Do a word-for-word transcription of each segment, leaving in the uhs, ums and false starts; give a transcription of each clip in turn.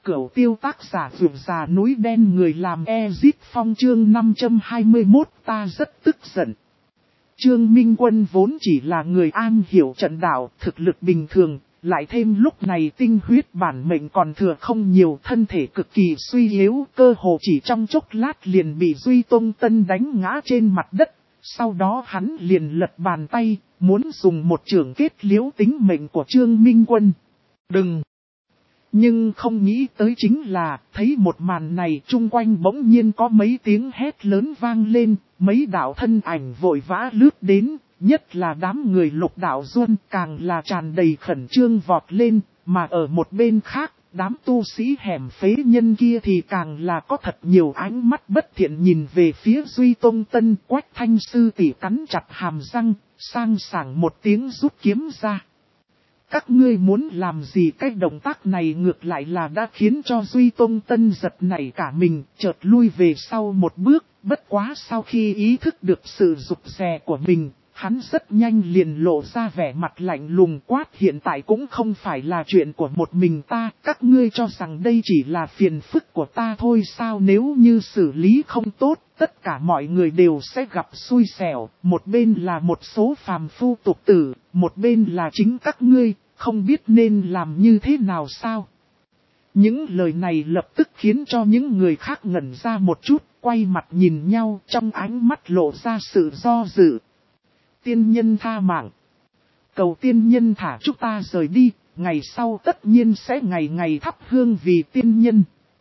Cửu tiêu tác giả vượt già núi đen người làm Ezit Phong chương năm trăm hai mươi mốt ta rất tức giận. Trương Minh Quân vốn chỉ là người am hiểu trận đạo, thực lực bình thường, lại thêm lúc này tinh huyết bản mệnh còn thừa không nhiều, thân thể cực kỳ suy yếu, cơ hồ chỉ trong chốc lát liền bị Duy Tông Tân đánh ngã trên mặt đất. Sau đó hắn liền lật bàn tay, muốn dùng một chưởng kết liễu tính mệnh của Trương Minh Quân. Đừng! Nhưng không nghĩ tới chính là, thấy một màn này chung quanh bỗng nhiên có mấy tiếng hét lớn vang lên, mấy đạo thân ảnh vội vã lướt đến, nhất là đám người Lục Đạo Duân càng là tràn đầy khẩn trương vọt lên, mà ở một bên khác, đám tu sĩ hẻm phế nhân kia thì càng là có thật nhiều ánh mắt bất thiện nhìn về phía Duy Tông Tân. Quách Thanh sư tỷ cắn chặt hàm răng, sang sảng một tiếng rút kiếm ra. Các ngươi muốn làm gì? Cái động tác này ngược lại là đã khiến cho Duy Tông Tân giật nảy cả mình, chợt lui về sau một bước, bất quá sau khi ý thức được sự rụt rè của mình, hắn rất nhanh liền lộ ra vẻ mặt lạnh lùng quát, hiện tại cũng không phải là chuyện của một mình ta, các ngươi cho rằng đây chỉ là phiền phức của ta thôi sao? Nếu như xử lý không tốt, tất cả mọi người đều sẽ gặp xui xẻo, một bên là một số phàm phu tục tử, một bên là chính các ngươi, không biết nên làm như thế nào sao? Những lời này lập tức khiến cho những người khác ngẩn ra một chút, quay mặt nhìn nhau, trong ánh mắt lộ ra sự do dự. Tiên nhân tha mạng. Cầu tiên nhân thả chúng ta rời đi, ngày sau tất nhiên sẽ ngày ngày thắp hương vì tiên nhân.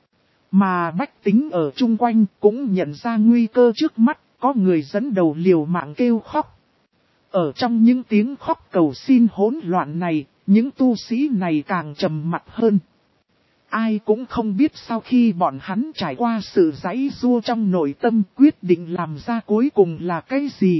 Mà bách tính ở chung quanh cũng nhận ra nguy cơ trước mắt, có người dẫn đầu liều mạng kêu khóc. Ở trong những tiếng khóc cầu xin hỗn loạn này, những tu sĩ này càng trầm mặc hơn. Ai cũng không biết sau khi bọn hắn trải qua sự giãy giụa trong nội tâm quyết định làm ra cuối cùng là cái gì.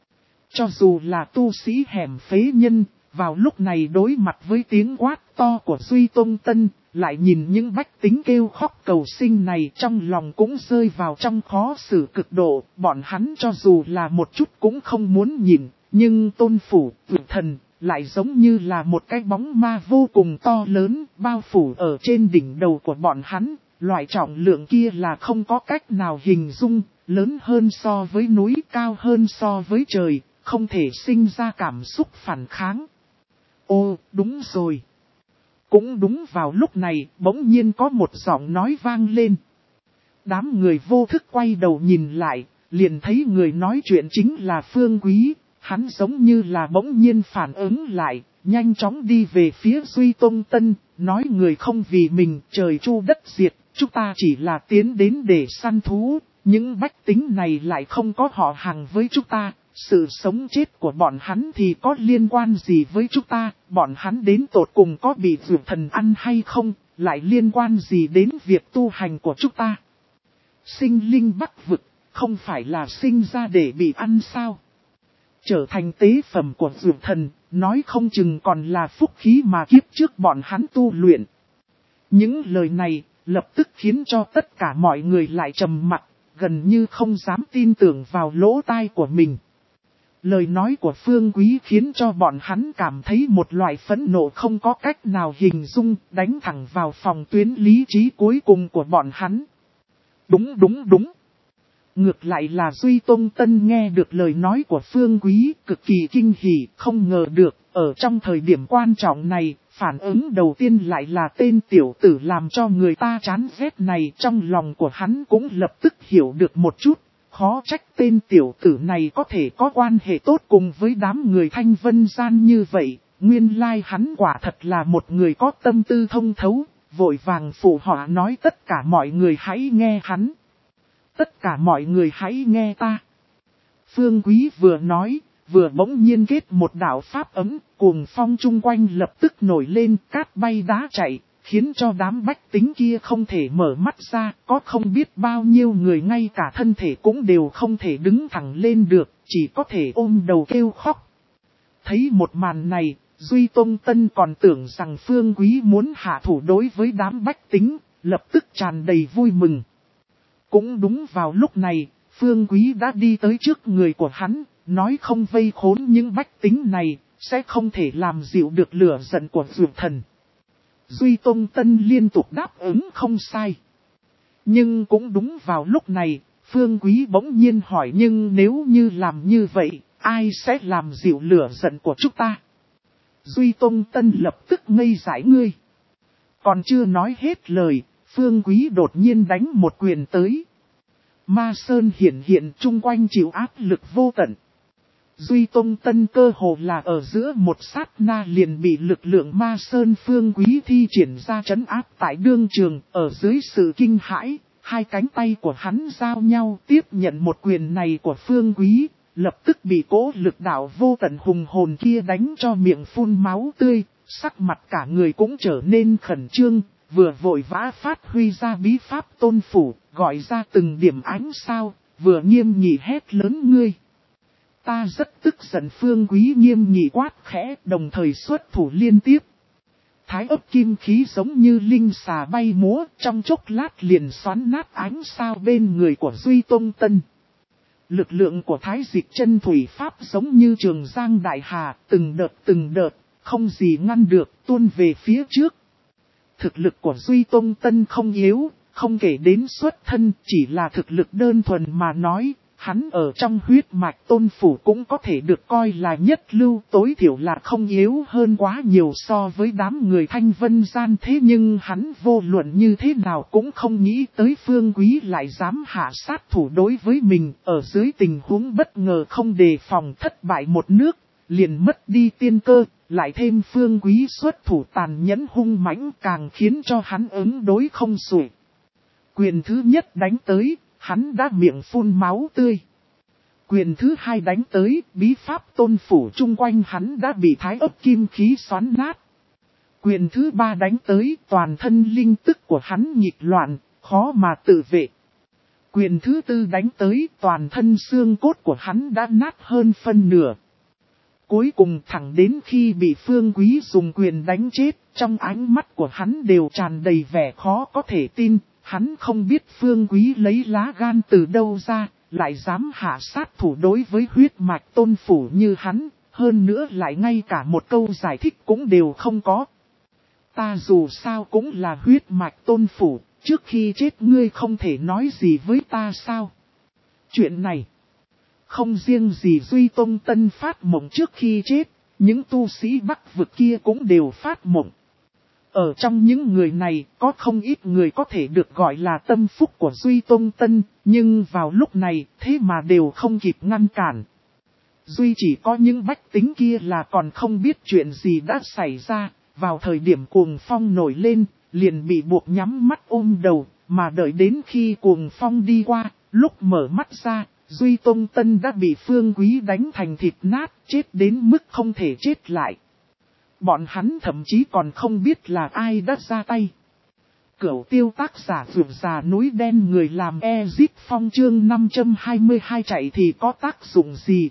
Cho dù là tu sĩ hẻm phế nhân, vào lúc này đối mặt với tiếng quát to của Duy Tông Tân, lại nhìn những bách tính kêu khóc cầu sinh này trong lòng cũng rơi vào trong khó xử cực độ. Bọn hắn cho dù là một chút cũng không muốn nhìn, nhưng tôn phủ, vượt thần, lại giống như là một cái bóng ma vô cùng to lớn, bao phủ ở trên đỉnh đầu của bọn hắn. Loại trọng lượng kia là không có cách nào hình dung, lớn hơn so với núi, cao hơn so với trời, không thể sinh ra cảm xúc phản kháng. Ô, đúng rồi. Cũng đúng vào lúc này, bỗng nhiên có một giọng nói vang lên. Đám người vô thức quay đầu nhìn lại, liền thấy người nói chuyện chính là Phương Quý. Hắn giống như là bỗng nhiên phản ứng lại, nhanh chóng đi về phía Duy Tông Tân, nói người không vì mình trời chu đất diệt, chúng ta chỉ là tiến đến để săn thú, những bách tính này lại không có họ hàng với chúng ta, sự sống chết của bọn hắn thì có liên quan gì với chúng ta, bọn hắn đến tột cùng có bị vượt thần ăn hay không, lại liên quan gì đến việc tu hành của chúng ta. Sinh linh bắc vực, không phải là sinh ra để bị ăn sao? Trở thành tế phẩm của vượt thần, nói không chừng còn là phúc khí mà kiếp trước bọn hắn tu luyện. Những lời này lập tức khiến cho tất cả mọi người lại trầm mặc, gần như không dám tin tưởng vào lỗ tai của mình. Lời nói của Phương Quý khiến cho bọn hắn cảm thấy một loại phẫn nộ không có cách nào hình dung, đánh thẳng vào phòng tuyến lý trí cuối cùng của bọn hắn. Đúng đúng đúng. Ngược lại là Duy Tông Tân nghe được lời nói của Phương Quý, cực kỳ kinh hỉ, không ngờ được, ở trong thời điểm quan trọng này, phản ứng đầu tiên lại là tên tiểu tử làm cho người ta chán ghét này. Trong lòng của hắn cũng lập tức hiểu được một chút, khó trách tên tiểu tử này có thể có quan hệ tốt cùng với đám người Thanh Vân Gian như vậy, nguyên lai hắn quả thật là một người có tâm tư thông thấu, vội vàng phụ họa nói tất cả mọi người hãy nghe hắn. Tất cả mọi người hãy nghe ta. Phương Quý vừa nói, vừa bỗng nhiên kết một đạo pháp ấm, cuồng phong chung quanh lập tức nổi lên, cát bay đá chạy, khiến cho đám bách tính kia không thể mở mắt ra, có không biết bao nhiêu người ngay cả thân thể cũng đều không thể đứng thẳng lên được, chỉ có thể ôm đầu kêu khóc. Thấy một màn này, Duy Tông Tân còn tưởng rằng Phương Quý muốn hạ thủ đối với đám bách tính, lập tức tràn đầy vui mừng. Cũng đúng vào lúc này, Phương Quý đã đi tới trước người của hắn, nói không vây khốn những bách tính này, sẽ không thể làm dịu được lửa giận của vượt thần. Duy Tông Tân liên tục đáp ứng không sai. Nhưng cũng đúng vào lúc này, Phương Quý bỗng nhiên hỏi nhưng nếu như làm như vậy, ai sẽ làm dịu lửa giận của chúng ta? Duy Tông Tân lập tức ngây dại ngươi. Còn chưa nói hết lời, Phương Quý đột nhiên đánh một quyền tới. Ma Sơn hiện hiện chung quanh chịu áp lực vô tận. Duy Tông Tân cơ hồ là ở giữa một sát na liền bị lực lượng Ma Sơn Phương Quý thi triển ra trấn áp tại đương trường. Ở dưới sự kinh hãi, hai cánh tay của hắn giao nhau tiếp nhận một quyền này của Phương Quý. Lập tức bị cỗ lực đạo vô tận hùng hồn kia đánh cho miệng phun máu tươi, sắc mặt cả người cũng trở nên khẩn trương, vừa vội vã phát huy ra bí pháp tôn phủ, gọi ra từng điểm ánh sao, vừa nghiêm nghị hét lớn ngươi. Ta rất tức giận. Phương Quý nghiêm nghị quát khẽ, đồng thời xuất thủ liên tiếp. Thái ấp kim khí giống như linh xà bay múa, trong chốc lát liền xoắn nát ánh sao bên người của Duy Tông Tân. Lực lượng của Thái Dịch Chân Thủy Pháp giống như trường giang đại hà, từng đợt từng đợt, không gì ngăn được, tuôn về phía trước. Thực lực của Duy Tông Tân không yếu, không kể đến xuất thân, chỉ là thực lực đơn thuần mà nói, hắn ở trong huyết mạch tôn phủ cũng có thể được coi là nhất lưu, tối thiểu là không yếu hơn quá nhiều so với đám người Thanh Vân gian. Thế nhưng hắn vô luận như thế nào cũng không nghĩ tới Phương Quý lại dám hạ sát thủ đối với mình, ở dưới tình huống bất ngờ không đề phòng thất bại một nước, liền mất đi tiên cơ, lại thêm Phương Quý xuất thủ tàn nhẫn hung mãnh càng khiến cho hắn ứng đối không xuể. Quyền thứ nhất đánh tới, hắn đã miệng phun máu tươi. Quyền thứ hai đánh tới, bí pháp tôn phủ chung quanh hắn đã bị thái ấp kim khí xoắn nát. Quyền thứ ba đánh tới, toàn thân linh tức của hắn nhịp loạn, khó mà tự vệ. Quyền thứ tư đánh tới, toàn thân xương cốt của hắn đã nát hơn phân nửa. Cuối cùng thẳng đến khi bị Phương Quý dùng quyền đánh chết, trong ánh mắt của hắn đều tràn đầy vẻ khó có thể tin. Hắn không biết Phương Quý lấy lá gan từ đâu ra, lại dám hạ sát thủ đối với huyết mạch tôn phủ như hắn, hơn nữa lại ngay cả một câu giải thích cũng đều không có. Ta dù sao cũng là huyết mạch tôn phủ, trước khi chết ngươi không thể nói gì với ta sao? Chuyện này, không riêng gì Duy Tông Tân phát mộng trước khi chết, những tu sĩ Bắc vực kia cũng đều phát mộng. Ở trong những người này, có không ít người có thể được gọi là tâm phúc của Duy Tông Tân, nhưng vào lúc này, thế mà đều không kịp ngăn cản. Duy chỉ có những bách tính kia là còn không biết chuyện gì đã xảy ra, vào thời điểm cuồng phong nổi lên, liền bị buộc nhắm mắt ôm đầu, mà đợi đến khi cuồng phong đi qua, lúc mở mắt ra, Duy Tông Tân đã bị Phương Quý đánh thành thịt nát, chết đến mức không thể chết lại. Bọn hắn thậm chí còn không biết là ai đã ra tay. Cửu tiêu tác giả vượt già núi đen người làm Ezip Phong chương năm trăm hai mươi hai chạy thì có tác dụng gì?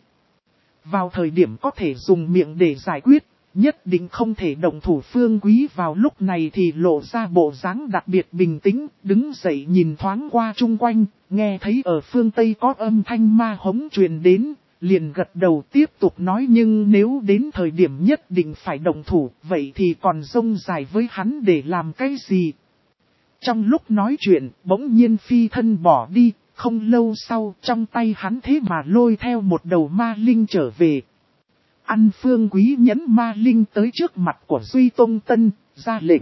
Vào thời điểm có thể dùng miệng để giải quyết, nhất định không thể động thủ. Phương Quý vào lúc này thì lộ ra bộ dáng đặc biệt bình tĩnh, đứng dậy nhìn thoáng qua chung quanh, nghe thấy ở phương Tây có âm thanh ma hống truyền đến. Liền gật đầu tiếp tục nói nhưng nếu đến thời điểm nhất định phải động thủ, vậy thì còn rông dài với hắn để làm cái gì? Trong lúc nói chuyện, bỗng nhiên phi thân bỏ đi, không lâu sau trong tay hắn thế mà lôi theo một đầu ma linh trở về. Ăn Phương Quý nhấn ma linh tới trước mặt của Duy Tông Tân, ra lệnh.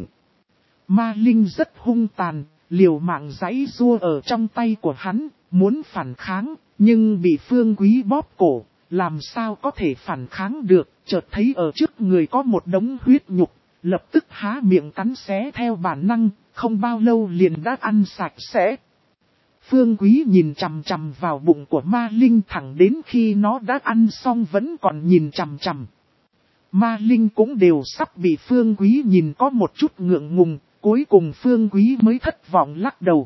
Ma linh rất hung tàn, liều mạng giãy giụa ở trong tay của hắn, muốn phản kháng. Nhưng bị Phương Quý bóp cổ, làm sao có thể phản kháng được, chợt thấy ở trước người có một đống huyết nhục, lập tức há miệng cắn xé theo bản năng, không bao lâu liền đã ăn sạch sẽ. Phương Quý nhìn chằm chằm vào bụng của ma linh thẳng đến khi nó đã ăn xong vẫn còn nhìn chằm chằm. Ma linh cũng đều sắp bị Phương Quý nhìn có một chút ngượng ngùng, cuối cùng Phương Quý mới thất vọng lắc đầu.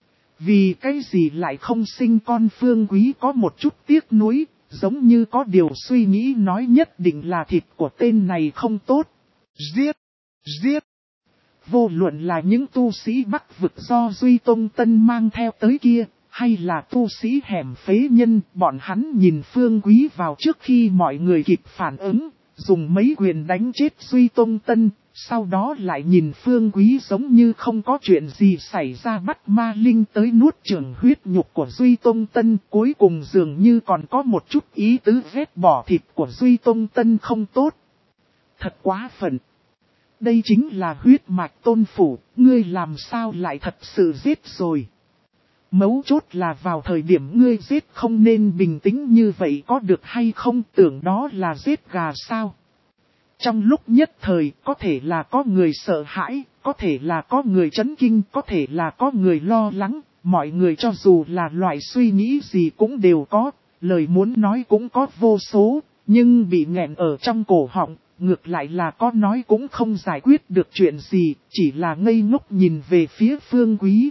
Vì cái gì lại không sinh con? Phương Quý có một chút tiếc nuối, giống như có điều suy nghĩ nói nhất định là thịt của tên này không tốt. Giết! Giết! Vô luận là những tu sĩ Bắc vực do Duy Tông Tân mang theo tới kia, hay là tu sĩ hẻm phế nhân, bọn hắn nhìn Phương Quý vào trước khi mọi người kịp phản ứng, dùng mấy quyền đánh chết Duy Tông Tân, Sau đó lại nhìn Phương Quý giống như không có chuyện gì xảy ra bắt ma linh tới nuốt chửng huyết nhục của Duy Tông Tân. Cuối cùng dường như còn có một chút ý tứ vết bỏ thịt của Duy Tông Tân không tốt. Thật quá phận. Đây chính là huyết mạch Tôn phủ, ngươi làm sao lại thật sự giết rồi. Mấu chốt là vào thời điểm ngươi giết không nên bình tĩnh như vậy có được hay không, tưởng đó là giết gà sao. Trong lúc nhất thời có thể là có người sợ hãi, có thể là có người chấn kinh, có thể là có người lo lắng, mọi người cho dù là loại suy nghĩ gì cũng đều có, lời muốn nói cũng có vô số, nhưng bị nghẹn ở trong cổ họng, ngược lại là có nói cũng không giải quyết được chuyện gì, chỉ là ngây ngốc nhìn về phía Phương Quý.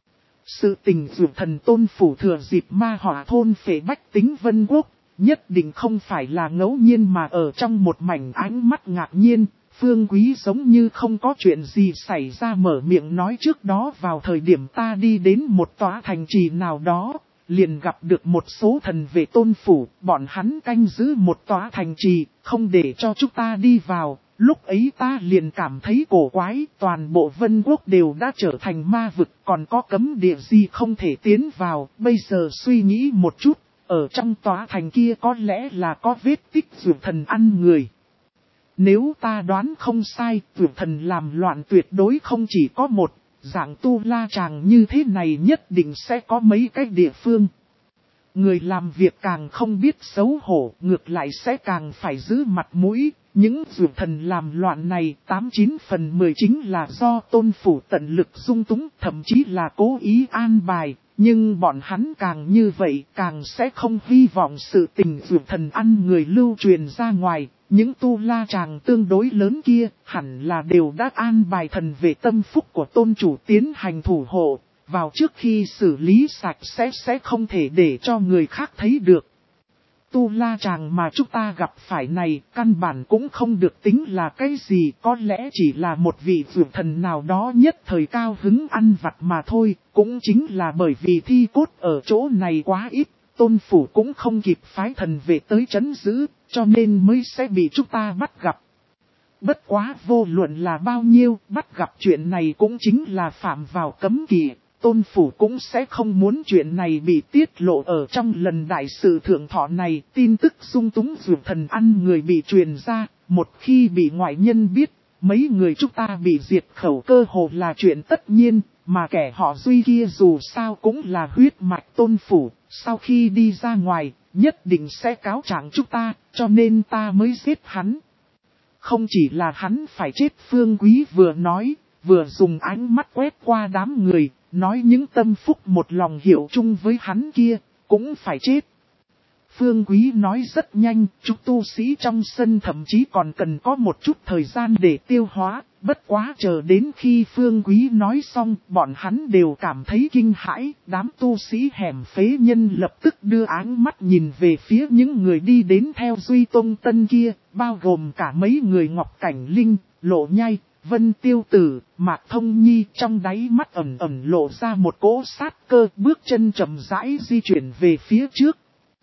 Sự tình dược thần Tôn phủ thừa dịp ma hỏa thôn phệ bách tính Vân Quốc, nhất định không phải là ngẫu nhiên mà ở trong một mảnh ánh mắt ngạc nhiên, Phương Quý giống như không có chuyện gì xảy ra mở miệng nói trước đó vào thời điểm ta đi đến một tòa thành trì nào đó, liền gặp được một số thần vệ Tôn phủ, bọn hắn canh giữ một tòa thành trì, không để cho chúng ta đi vào. Lúc ấy ta liền cảm thấy cổ quái, toàn bộ Vân Quốc đều đã trở thành ma vực, còn có cấm địa gì không thể tiến vào. Bây giờ suy nghĩ một chút, ở trong tòa thành kia có lẽ là có vết tích dược thần ăn người. Nếu ta đoán không sai, dược thần làm loạn tuyệt đối không chỉ có một, dạng tu la chàng như thế này nhất định sẽ có mấy cái địa phương. Người làm việc càng không biết xấu hổ, ngược lại sẽ càng phải giữ mặt mũi. Những dược thần làm loạn này tám chín phần mười chính là do Tôn phủ tận lực dung túng, thậm chí là cố ý an bài. Nhưng bọn hắn càng như vậy càng sẽ không hy vọng sự tình dược thần ăn người lưu truyền ra ngoài. Những tu la chàng tương đối lớn kia hẳn là đều đã an bài thần về tâm phúc của Tôn chủ tiến hành thủ hộ. Vào trước khi xử lý sạch sẽ sẽ không thể để cho người khác thấy được. Tu la chàng mà chúng ta gặp phải này căn bản cũng không được tính là cái gì, có lẽ chỉ là một vị dược thần nào đó nhất thời cao hứng ăn vặt mà thôi. Cũng chính là bởi vì thi cốt ở chỗ này quá ít, Tôn phủ cũng không kịp phái thần về tới trấn giữ, cho nên mới sẽ bị chúng ta bắt gặp. Bất quá vô luận là bao nhiêu, bắt gặp chuyện này cũng chính là phạm vào cấm kỵ. Tôn phủ cũng sẽ không muốn chuyện này bị tiết lộ ở trong lần đại sự thượng thọ này. Tin tức dung túng dược thần ăn người bị truyền ra, một khi bị ngoại nhân biết, mấy người chúng ta bị diệt khẩu cơ hồ là chuyện tất nhiên, mà kẻ họ Duy kia dù sao cũng là huyết mạch Tôn phủ, sau khi đi ra ngoài, nhất định sẽ cáo trạng chúng ta, cho nên ta mới giết hắn. Không chỉ là hắn phải chết, Phương Quý vừa nói, vừa dùng ánh mắt quét qua đám người, nói những tâm phúc một lòng hiểu chung với hắn kia, cũng phải chết. Phương Quý nói rất nhanh, chúng tu sĩ trong sân thậm chí còn cần có một chút thời gian để tiêu hóa, bất quá chờ đến khi Phương Quý nói xong, bọn hắn đều cảm thấy kinh hãi, đám tu sĩ hẻm phế nhân lập tức đưa áng mắt nhìn về phía những người đi đến theo Duy Tông Tân kia, bao gồm cả mấy người Ngọc Cảnh Linh, Lộ Nhai, Vân Tiêu Tử, Mạc Thông Nhi, trong đáy mắt ẩn ẩn lộ ra một cỗ sát cơ, bước chân chậm rãi di chuyển về phía trước.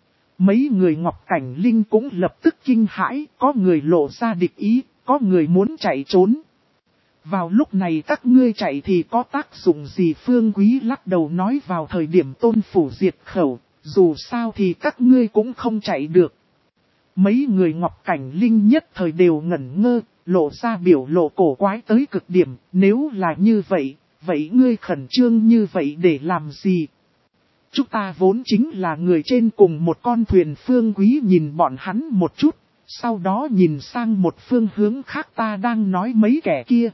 Mấy người Ngọc Cảnh Linh cũng lập tức kinh hãi, có người lộ ra địch ý, có người muốn chạy trốn. Vào lúc này các ngươi chạy thì có tác dụng gì? Phương Quý lắc đầu nói, vào thời điểm Tôn phủ diệt khẩu, dù sao thì các ngươi cũng không chạy được. Mấy người Ngọc Cảnh Linh nhất thời đều ngẩn ngơ, lộ ra biểu lộ cổ quái tới cực điểm. Nếu là như vậy, vậy ngươi khẩn trương như vậy để làm gì? Chúng ta vốn chính là người trên cùng một con thuyền. Phương Quý nhìn bọn hắn một chút, sau đó nhìn sang một phương hướng khác, ta đang nói mấy kẻ kia.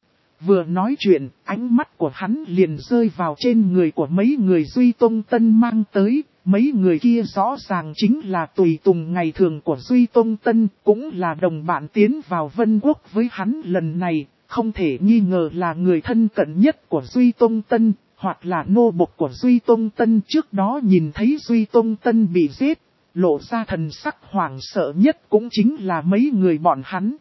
Vừa nói chuyện, ánh mắt của hắn liền rơi vào trên người của mấy người Duy Tông Tân mang tới. Mấy người kia rõ ràng chính là tùy tùng ngày thường của Duy Tông Tân, cũng là đồng bạn tiến vào Vân Quốc với hắn lần này, không thể nghi ngờ là người thân cận nhất của Duy Tông Tân, hoặc là nô bộc của Duy Tông Tân. Trước đó nhìn thấy Duy Tông Tân bị giết, lộ ra thần sắc hoảng sợ nhất cũng chính là mấy người bọn hắn.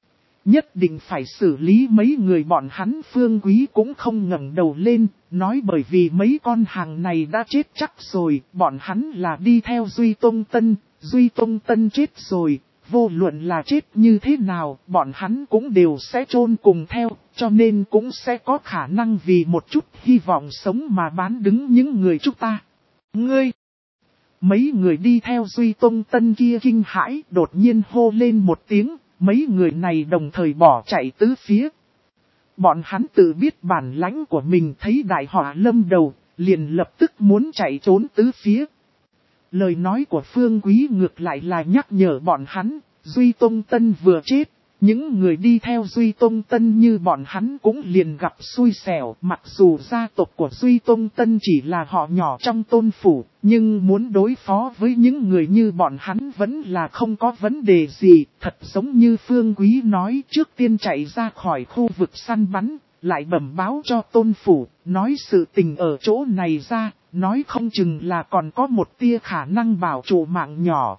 Nhất định phải xử lý mấy người bọn hắn. Phương Quý cũng không ngẩng đầu lên, nói bởi vì mấy con hàng này đã chết chắc rồi, bọn hắn là đi theo Duy Tông Tân, Duy Tông Tân chết rồi, vô luận là chết như thế nào, bọn hắn cũng đều sẽ chôn cùng theo, cho nên cũng sẽ có khả năng vì một chút hy vọng sống mà bán đứng những người chúng ta. Ngươi! Mấy người đi theo Duy Tông Tân kia kinh hãi, đột nhiên hô lên một tiếng, mấy người này đồng thời bỏ chạy tứ phía. Bọn hắn tự biết bản lãnh của mình, thấy đại họa lâm đầu, liền lập tức muốn chạy trốn tứ phía. Lời nói của Phương Quý ngược lại là nhắc nhở bọn hắn, Duy Tông Tân vừa chết, những người đi theo Duy Tông Tân như bọn hắn cũng liền gặp xui xẻo. Mặc dù gia tộc của Duy Tông Tân chỉ là họ nhỏ trong Tôn phủ, nhưng muốn đối phó với những người như bọn hắn vẫn là không có vấn đề gì. Thật giống như Phương Quý nói, trước tiên chạy ra khỏi khu vực săn bắn, lại bẩm báo cho Tôn phủ, nói sự tình ở chỗ này ra, nói không chừng là còn có một tia khả năng bảo trụ mạng nhỏ.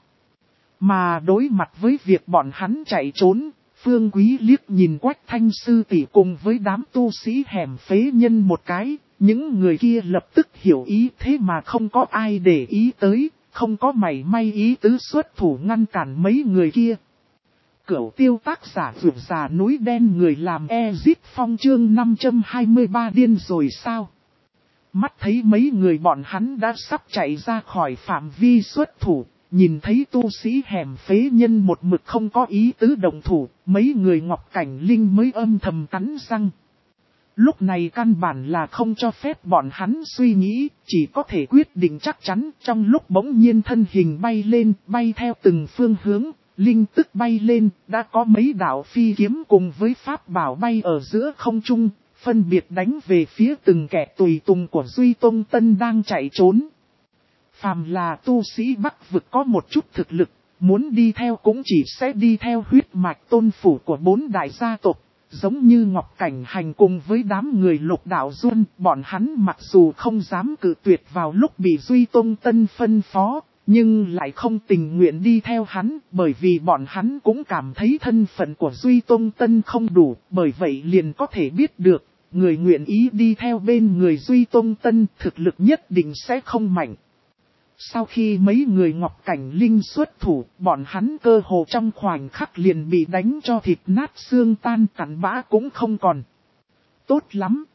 Mà đối mặt với việc bọn hắn chạy trốn, Phương Quý liếc nhìn Quách Thanh sư tỷ cùng với đám tu sĩ hẻm phế nhân một cái, những người kia lập tức hiểu ý, thế mà không có ai để ý tới, không có mảy may ý tứ xuất thủ ngăn cản mấy người kia. Cửu tiêu tác giả vượt già núi đen, người làm Ezip Phong chương năm trăm hai mươi ba điên rồi sao? Mắt thấy mấy người bọn hắn đã sắp chạy ra khỏi phạm vi xuất thủ, nhìn thấy tu sĩ hẻm phế nhân một mực không có ý tứ động thủ, mấy người Ngọc Cảnh Linh mới âm thầm cắn răng. Lúc này căn bản là không cho phép bọn hắn suy nghĩ, chỉ có thể quyết định chắc chắn. Trong lúc bỗng nhiên thân hình bay lên, bay theo từng phương hướng, linh tức bay lên, đã có mấy đạo phi kiếm cùng với pháp bảo bay ở giữa không trung, phân biệt đánh về phía từng kẻ tùy tùng của Duy Tông Tân đang chạy trốn. Phàm là tu sĩ Bắc vực có một chút thực lực, muốn đi theo cũng chỉ sẽ đi theo huyết mạch tôn phủ của bốn đại gia tộc, giống như Ngọc Cảnh Hành cùng với đám người Lục Đạo Duân. Bọn hắn mặc dù không dám cự tuyệt vào lúc bị Duy Tông Tân phân phó, nhưng lại không tình nguyện đi theo hắn, bởi vì bọn hắn cũng cảm thấy thân phận của Duy Tông Tân không đủ, bởi vậy liền có thể biết được, người nguyện ý đi theo bên người Duy Tông Tân thực lực nhất định sẽ không mạnh. Sau khi mấy người Ngọc Cảnh Linh xuất thủ, bọn hắn cơ hồ trong khoảnh khắc liền bị đánh cho thịt nát xương tan, cặn bã cũng không còn. Tốt lắm!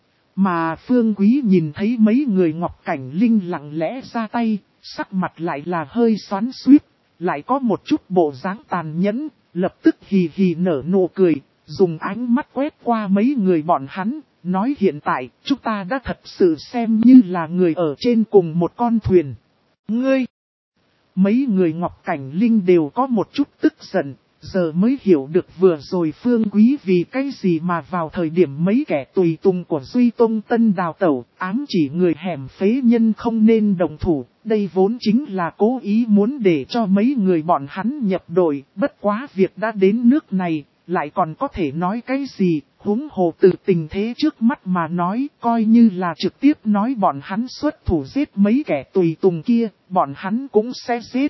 Mà Phương Quý nhìn thấy mấy người Ngọc Cảnh Linh lặng lẽ ra tay, sắc mặt lại là hơi xoắn xuýt, lại có một chút bộ dáng tàn nhẫn, lập tức hì hì nở nụ cười, dùng ánh mắt quét qua mấy người bọn hắn, nói hiện tại chúng ta đã thật sự xem như là người ở trên cùng một con thuyền. Ngươi! Mấy người Ngọc Cảnh Linh đều có một chút tức giận, giờ mới hiểu được vừa rồi Phương Quý vì cái gì mà vào thời điểm mấy kẻ tùy tùng của Duy Tông Tân đào tẩu, ám chỉ người hẻm phế nhân không nên đồng thủ. Đây vốn chính là cố ý muốn để cho mấy người bọn hắn nhập đội, bất quá việc đã đến nước này, lại còn có thể nói cái gì, huống hồ từ tình thế trước mắt mà nói, coi như là trực tiếp nói bọn hắn xuất thủ giết mấy kẻ tùy tùng kia, bọn hắn cũng sẽ giết.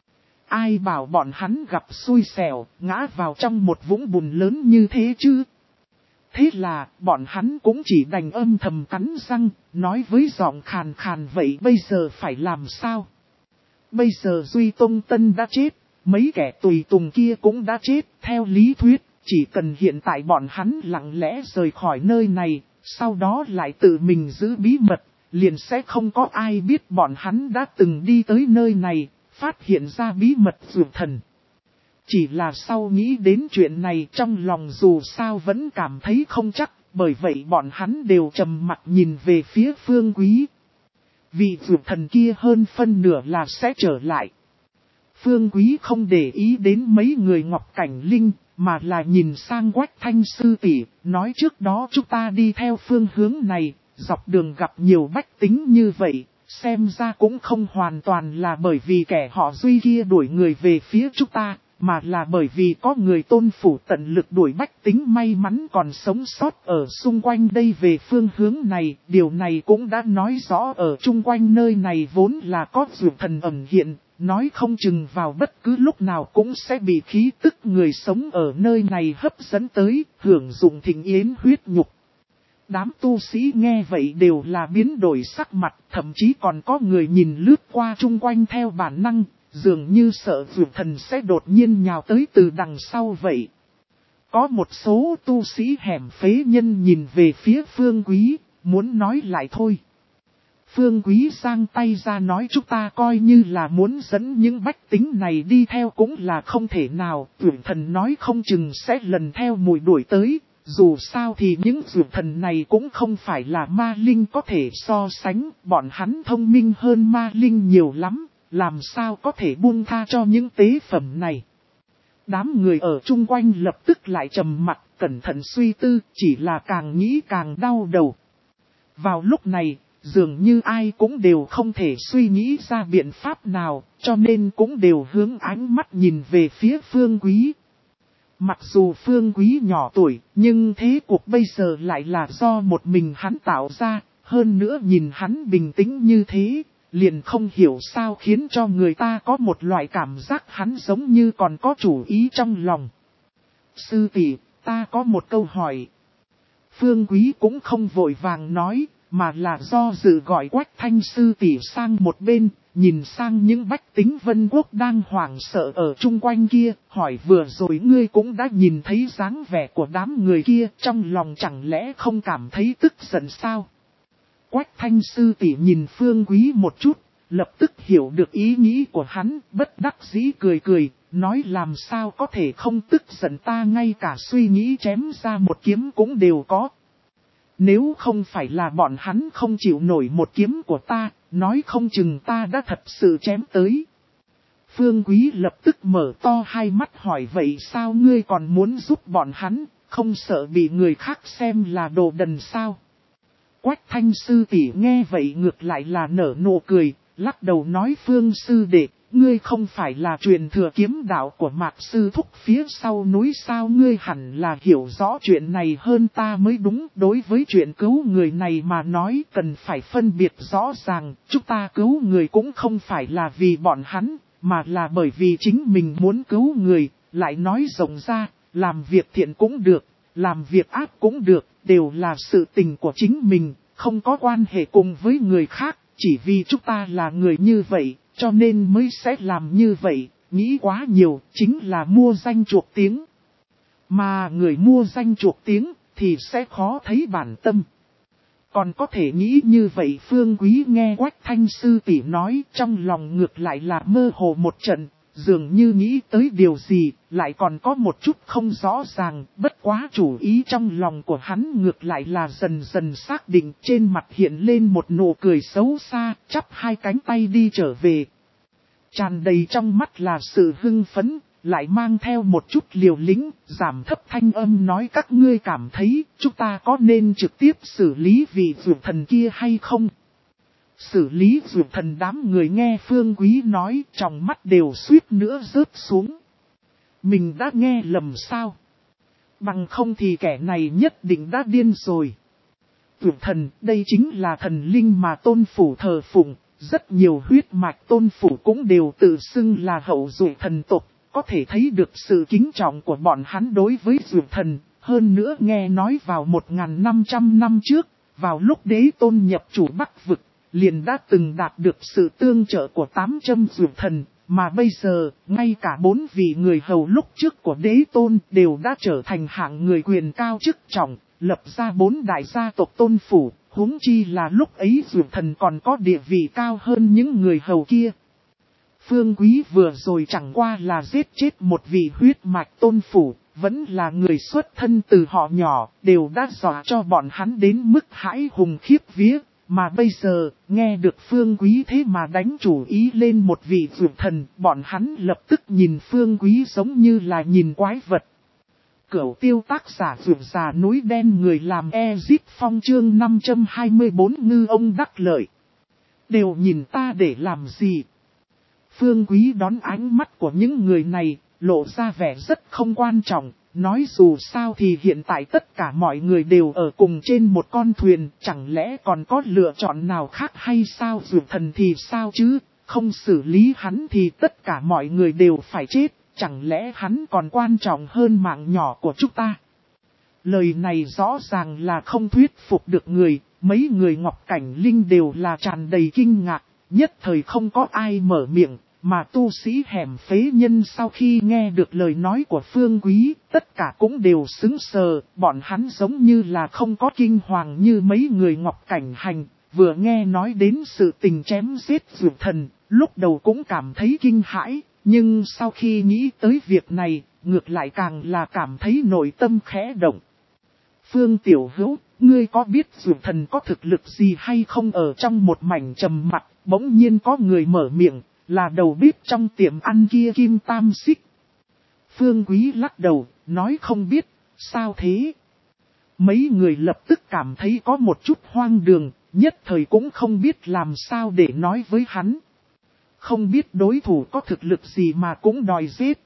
Ai bảo bọn hắn gặp xui xẻo, ngã vào trong một vũng bùn lớn như thế chứ? Thế là, bọn hắn cũng chỉ đành âm thầm cắn răng, nói với giọng khàn khàn vậy bây giờ phải làm sao? Bây giờ Duy Tông Tân đã chết, mấy kẻ tùy tùng kia cũng đã chết, theo lý thuyết, chỉ cần hiện tại bọn hắn lặng lẽ rời khỏi nơi này, sau đó lại tự mình giữ bí mật, liền sẽ không có ai biết bọn hắn đã từng đi tới nơi này, phát hiện ra bí mật dược thần. Chỉ là sau nghĩ đến chuyện này trong lòng dù sao vẫn cảm thấy không chắc, bởi vậy bọn hắn đều trầm mặc nhìn về phía Phương Quý. Vị dược thần kia hơn phân nửa là sẽ trở lại. Phương Quý không để ý đến mấy người Ngọc Cảnh Linh, mà là nhìn sang Quách Thanh sư tỷ, nói trước đó chúng ta đi theo phương hướng này, dọc đường gặp nhiều bách tính như vậy, xem ra cũng không hoàn toàn là bởi vì kẻ họ Duy kia đuổi người về phía chúng ta, mà là bởi vì có người Tôn phủ tận lực đuổi bách tính may mắn còn sống sót ở xung quanh đây về phương hướng này. Điều này cũng đã nói rõ ở chung quanh nơi này vốn là có dược thần ẩn hiện, nói không chừng vào bất cứ lúc nào cũng sẽ bị khí tức người sống ở nơi này hấp dẫn tới, hưởng dụng thịnh yến huyết nhục. Đám tu sĩ nghe vậy đều là biến đổi sắc mặt, thậm chí còn có người nhìn lướt qua chung quanh theo bản năng, dường như sợ vượt thần sẽ đột nhiên nhào tới từ đằng sau vậy. Có một số tu sĩ hẻm phế nhân nhìn về phía Phương Quý, muốn nói lại thôi. Phương Quý giang tay ra nói chúng ta coi như là muốn dẫn những bách tính này đi theo cũng là không thể nào. Vượt thần nói không chừng sẽ lần theo mùi đuổi tới. Dù sao thì những vượt thần này cũng không phải là ma linh có thể so sánh. Bọn hắn thông minh hơn ma linh nhiều lắm. Làm sao có thể buông tha cho những tế phẩm này. Đám người ở chung quanh lập tức lại trầm mặt, cẩn thận suy tư, chỉ là càng nghĩ càng đau đầu. Vào lúc này, dường như ai cũng đều không thể suy nghĩ ra biện pháp nào, cho nên cũng đều hướng ánh mắt nhìn về phía Phương Quý. Mặc dù Phương Quý nhỏ tuổi, nhưng thế cuộc bây giờ lại là do một mình hắn tạo ra, hơn nữa nhìn hắn bình tĩnh như thế, liền không hiểu sao khiến cho người ta có một loại cảm giác hắn giống như còn có chủ ý trong lòng. Sư tỷ, ta có một câu hỏi. Phương Quý cũng không vội vàng nói, mà là do dự gọi Quách Thanh sư tỷ sang một bên, nhìn sang những bách tính Vân Quốc đang hoảng sợ ở chung quanh kia, hỏi vừa rồi ngươi cũng đã nhìn thấy dáng vẻ của đám người kia, trong lòng chẳng lẽ không cảm thấy tức giận sao? Quách Thanh sư tỷ nhìn Phương Quý một chút, lập tức hiểu được ý nghĩ của hắn, bất đắc dĩ cười cười, nói làm sao có thể không tức giận, ta ngay cả suy nghĩ chém ra một kiếm cũng đều có. Nếu không phải là bọn hắn không chịu nổi một kiếm của ta, nói không chừng ta đã thật sự chém tới. Phương Quý lập tức mở to hai mắt hỏi vậy sao ngươi còn muốn giúp bọn hắn, không sợ bị người khác xem là đồ đần sao? Quách Thanh sư tỷ nghe vậy ngược lại là nở nụ cười, lắc đầu nói Phương sư đệ, ngươi không phải là truyền thừa kiếm đạo của Mạc sư thúc phía sau núi sao, ngươi hẳn là hiểu rõ chuyện này hơn ta mới đúng. Đối với chuyện cứu người này mà nói cần phải phân biệt rõ ràng, chúng ta cứu người cũng không phải là vì bọn hắn, mà là bởi vì chính mình muốn cứu người, lại nói rộng ra, làm việc thiện cũng được, làm việc ác cũng được, đều là sự tình của chính mình, không có quan hệ cùng với người khác, chỉ vì chúng ta là người như vậy, cho nên mới sẽ làm như vậy, nghĩ quá nhiều, chính là mua danh chuộc tiếng. Mà người mua danh chuộc tiếng, thì sẽ khó thấy bản tâm. Còn có thể nghĩ như vậy Phương Quý nghe Quách Thanh sư tỷ nói trong lòng ngược lại là mơ hồ một trận, dường như nghĩ tới điều gì, lại còn có một chút không rõ ràng, bất quá chủ ý trong lòng của hắn ngược lại là dần dần xác định, trên mặt hiện lên một nụ cười xấu xa, chắp hai cánh tay đi trở về. Tràn đầy trong mắt là sự hưng phấn, lại mang theo một chút liều lĩnh, giảm thấp thanh âm nói các ngươi cảm thấy chúng ta có nên trực tiếp xử lý vị vượt thần kia hay không? Xử lý vượt thần, đám người nghe Phương Quý nói trong mắt đều suýt nữa rớt xuống. Mình đã nghe lầm sao? Bằng không thì kẻ này nhất định đã điên rồi. Vượt thần, đây chính là thần linh mà tôn phủ thờ phụng, rất nhiều huyết mạch tôn phủ cũng đều tự xưng là hậu duệ thần tộc, có thể thấy được sự kính trọng của bọn hắn đối với vượt thần. Hơn nữa nghe nói vào một nghìn năm trăm năm trước, vào lúc đế tôn nhập chủ Bắc vực, liền đã từng đạt được sự tương trợ của tám trăm vượt thần, mà bây giờ, ngay cả bốn vị người hầu lúc trước của đế tôn đều đã trở thành hạng người quyền cao chức trọng, lập ra bốn đại gia tộc tôn phủ, huống chi là lúc ấy vượt thần còn có địa vị cao hơn những người hầu kia. Phương Quý vừa rồi chẳng qua là giết chết một vị huyết mạch tôn phủ, vẫn là người xuất thân từ họ nhỏ, đều đã dọa cho bọn hắn đến mức hãi hùng khiếp vía. Mà bây giờ, nghe được Phương Quý thế mà đánh chủ ý lên một vị vượt thần, bọn hắn lập tức nhìn Phương Quý giống như là nhìn quái vật. Cửu tiêu tác giả vượt già núi đen, người làm Ezip Phong chương năm trăm hai mươi bốn ngư ông đắc lợi. Đều nhìn ta để làm gì? Phương Quý đón ánh mắt của những người này, lộ ra vẻ rất không quan trọng. Nói dù sao thì hiện tại tất cả mọi người đều ở cùng trên một con thuyền, chẳng lẽ còn có lựa chọn nào khác hay sao? Vượt thần thì sao chứ, không xử lý hắn thì tất cả mọi người đều phải chết, chẳng lẽ hắn còn quan trọng hơn mạng nhỏ của chúng ta? Lời này rõ ràng là không thuyết phục được người, mấy người Ngọc Cảnh Linh đều là tràn đầy kinh ngạc, nhất thời không có ai mở miệng. Mà tu sĩ hẻm phế nhân sau khi nghe được lời nói của Phương Quý, tất cả cũng đều sững sờ, bọn hắn giống như là không có kinh hoàng như mấy người Ngọc Cảnh Hành, vừa nghe nói đến sự tình chém giết dược thần, lúc đầu cũng cảm thấy kinh hãi, nhưng sau khi nghĩ tới việc này, ngược lại càng là cảm thấy nội tâm khẽ động. Phương Tiểu Hữu, ngươi có biết dược thần có thực lực gì hay không? Ở trong một mảnh trầm mặc, bỗng nhiên có người mở miệng, là đầu bếp trong tiệm ăn kia Kim Tam Xích. Phương Quý lắc đầu, nói không biết, sao thế? Mấy người lập tức cảm thấy có một chút hoang đường, nhất thời cũng không biết làm sao để nói với hắn. Không biết đối thủ có thực lực gì mà cũng đòi giết.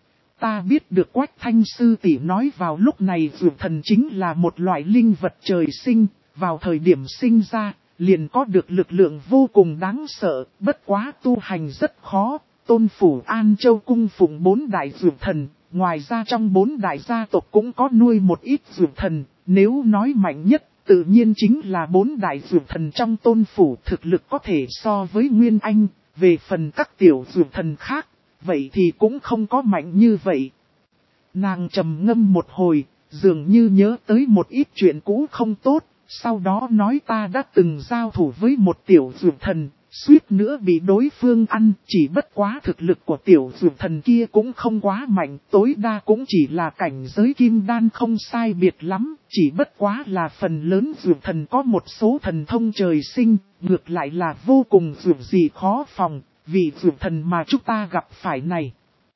Ta biết được Quách Thanh sư tỷ nói vào lúc này dược thần chính là một loại linh vật trời sinh, vào thời điểm sinh ra, liền có được lực lượng vô cùng đáng sợ, bất quá tu hành rất khó. Tôn phủ An Châu cung phụng bốn đại dược thần, ngoài ra trong bốn đại gia tộc cũng có nuôi một ít dược thần, nếu nói mạnh nhất, tự nhiên chính là bốn đại dược thần trong tôn phủ, thực lực có thể so với Nguyên Anh. Về phần các tiểu dược thần khác, vậy thì cũng không có mạnh như vậy. Nàng trầm ngâm một hồi, dường như nhớ tới một ít chuyện cũ không tốt, sau đó nói ta đã từng giao thủ với một tiểu dược thần, suýt nữa bị đối phương ăn, chỉ bất quá thực lực của tiểu dược thần kia cũng không quá mạnh, tối đa cũng chỉ là cảnh giới kim đan không sai biệt lắm, chỉ bất quá là phần lớn dược thần có một số thần thông trời sinh, ngược lại là vô cùng dược gì khó phòng, vì dược thần mà chúng ta gặp phải này.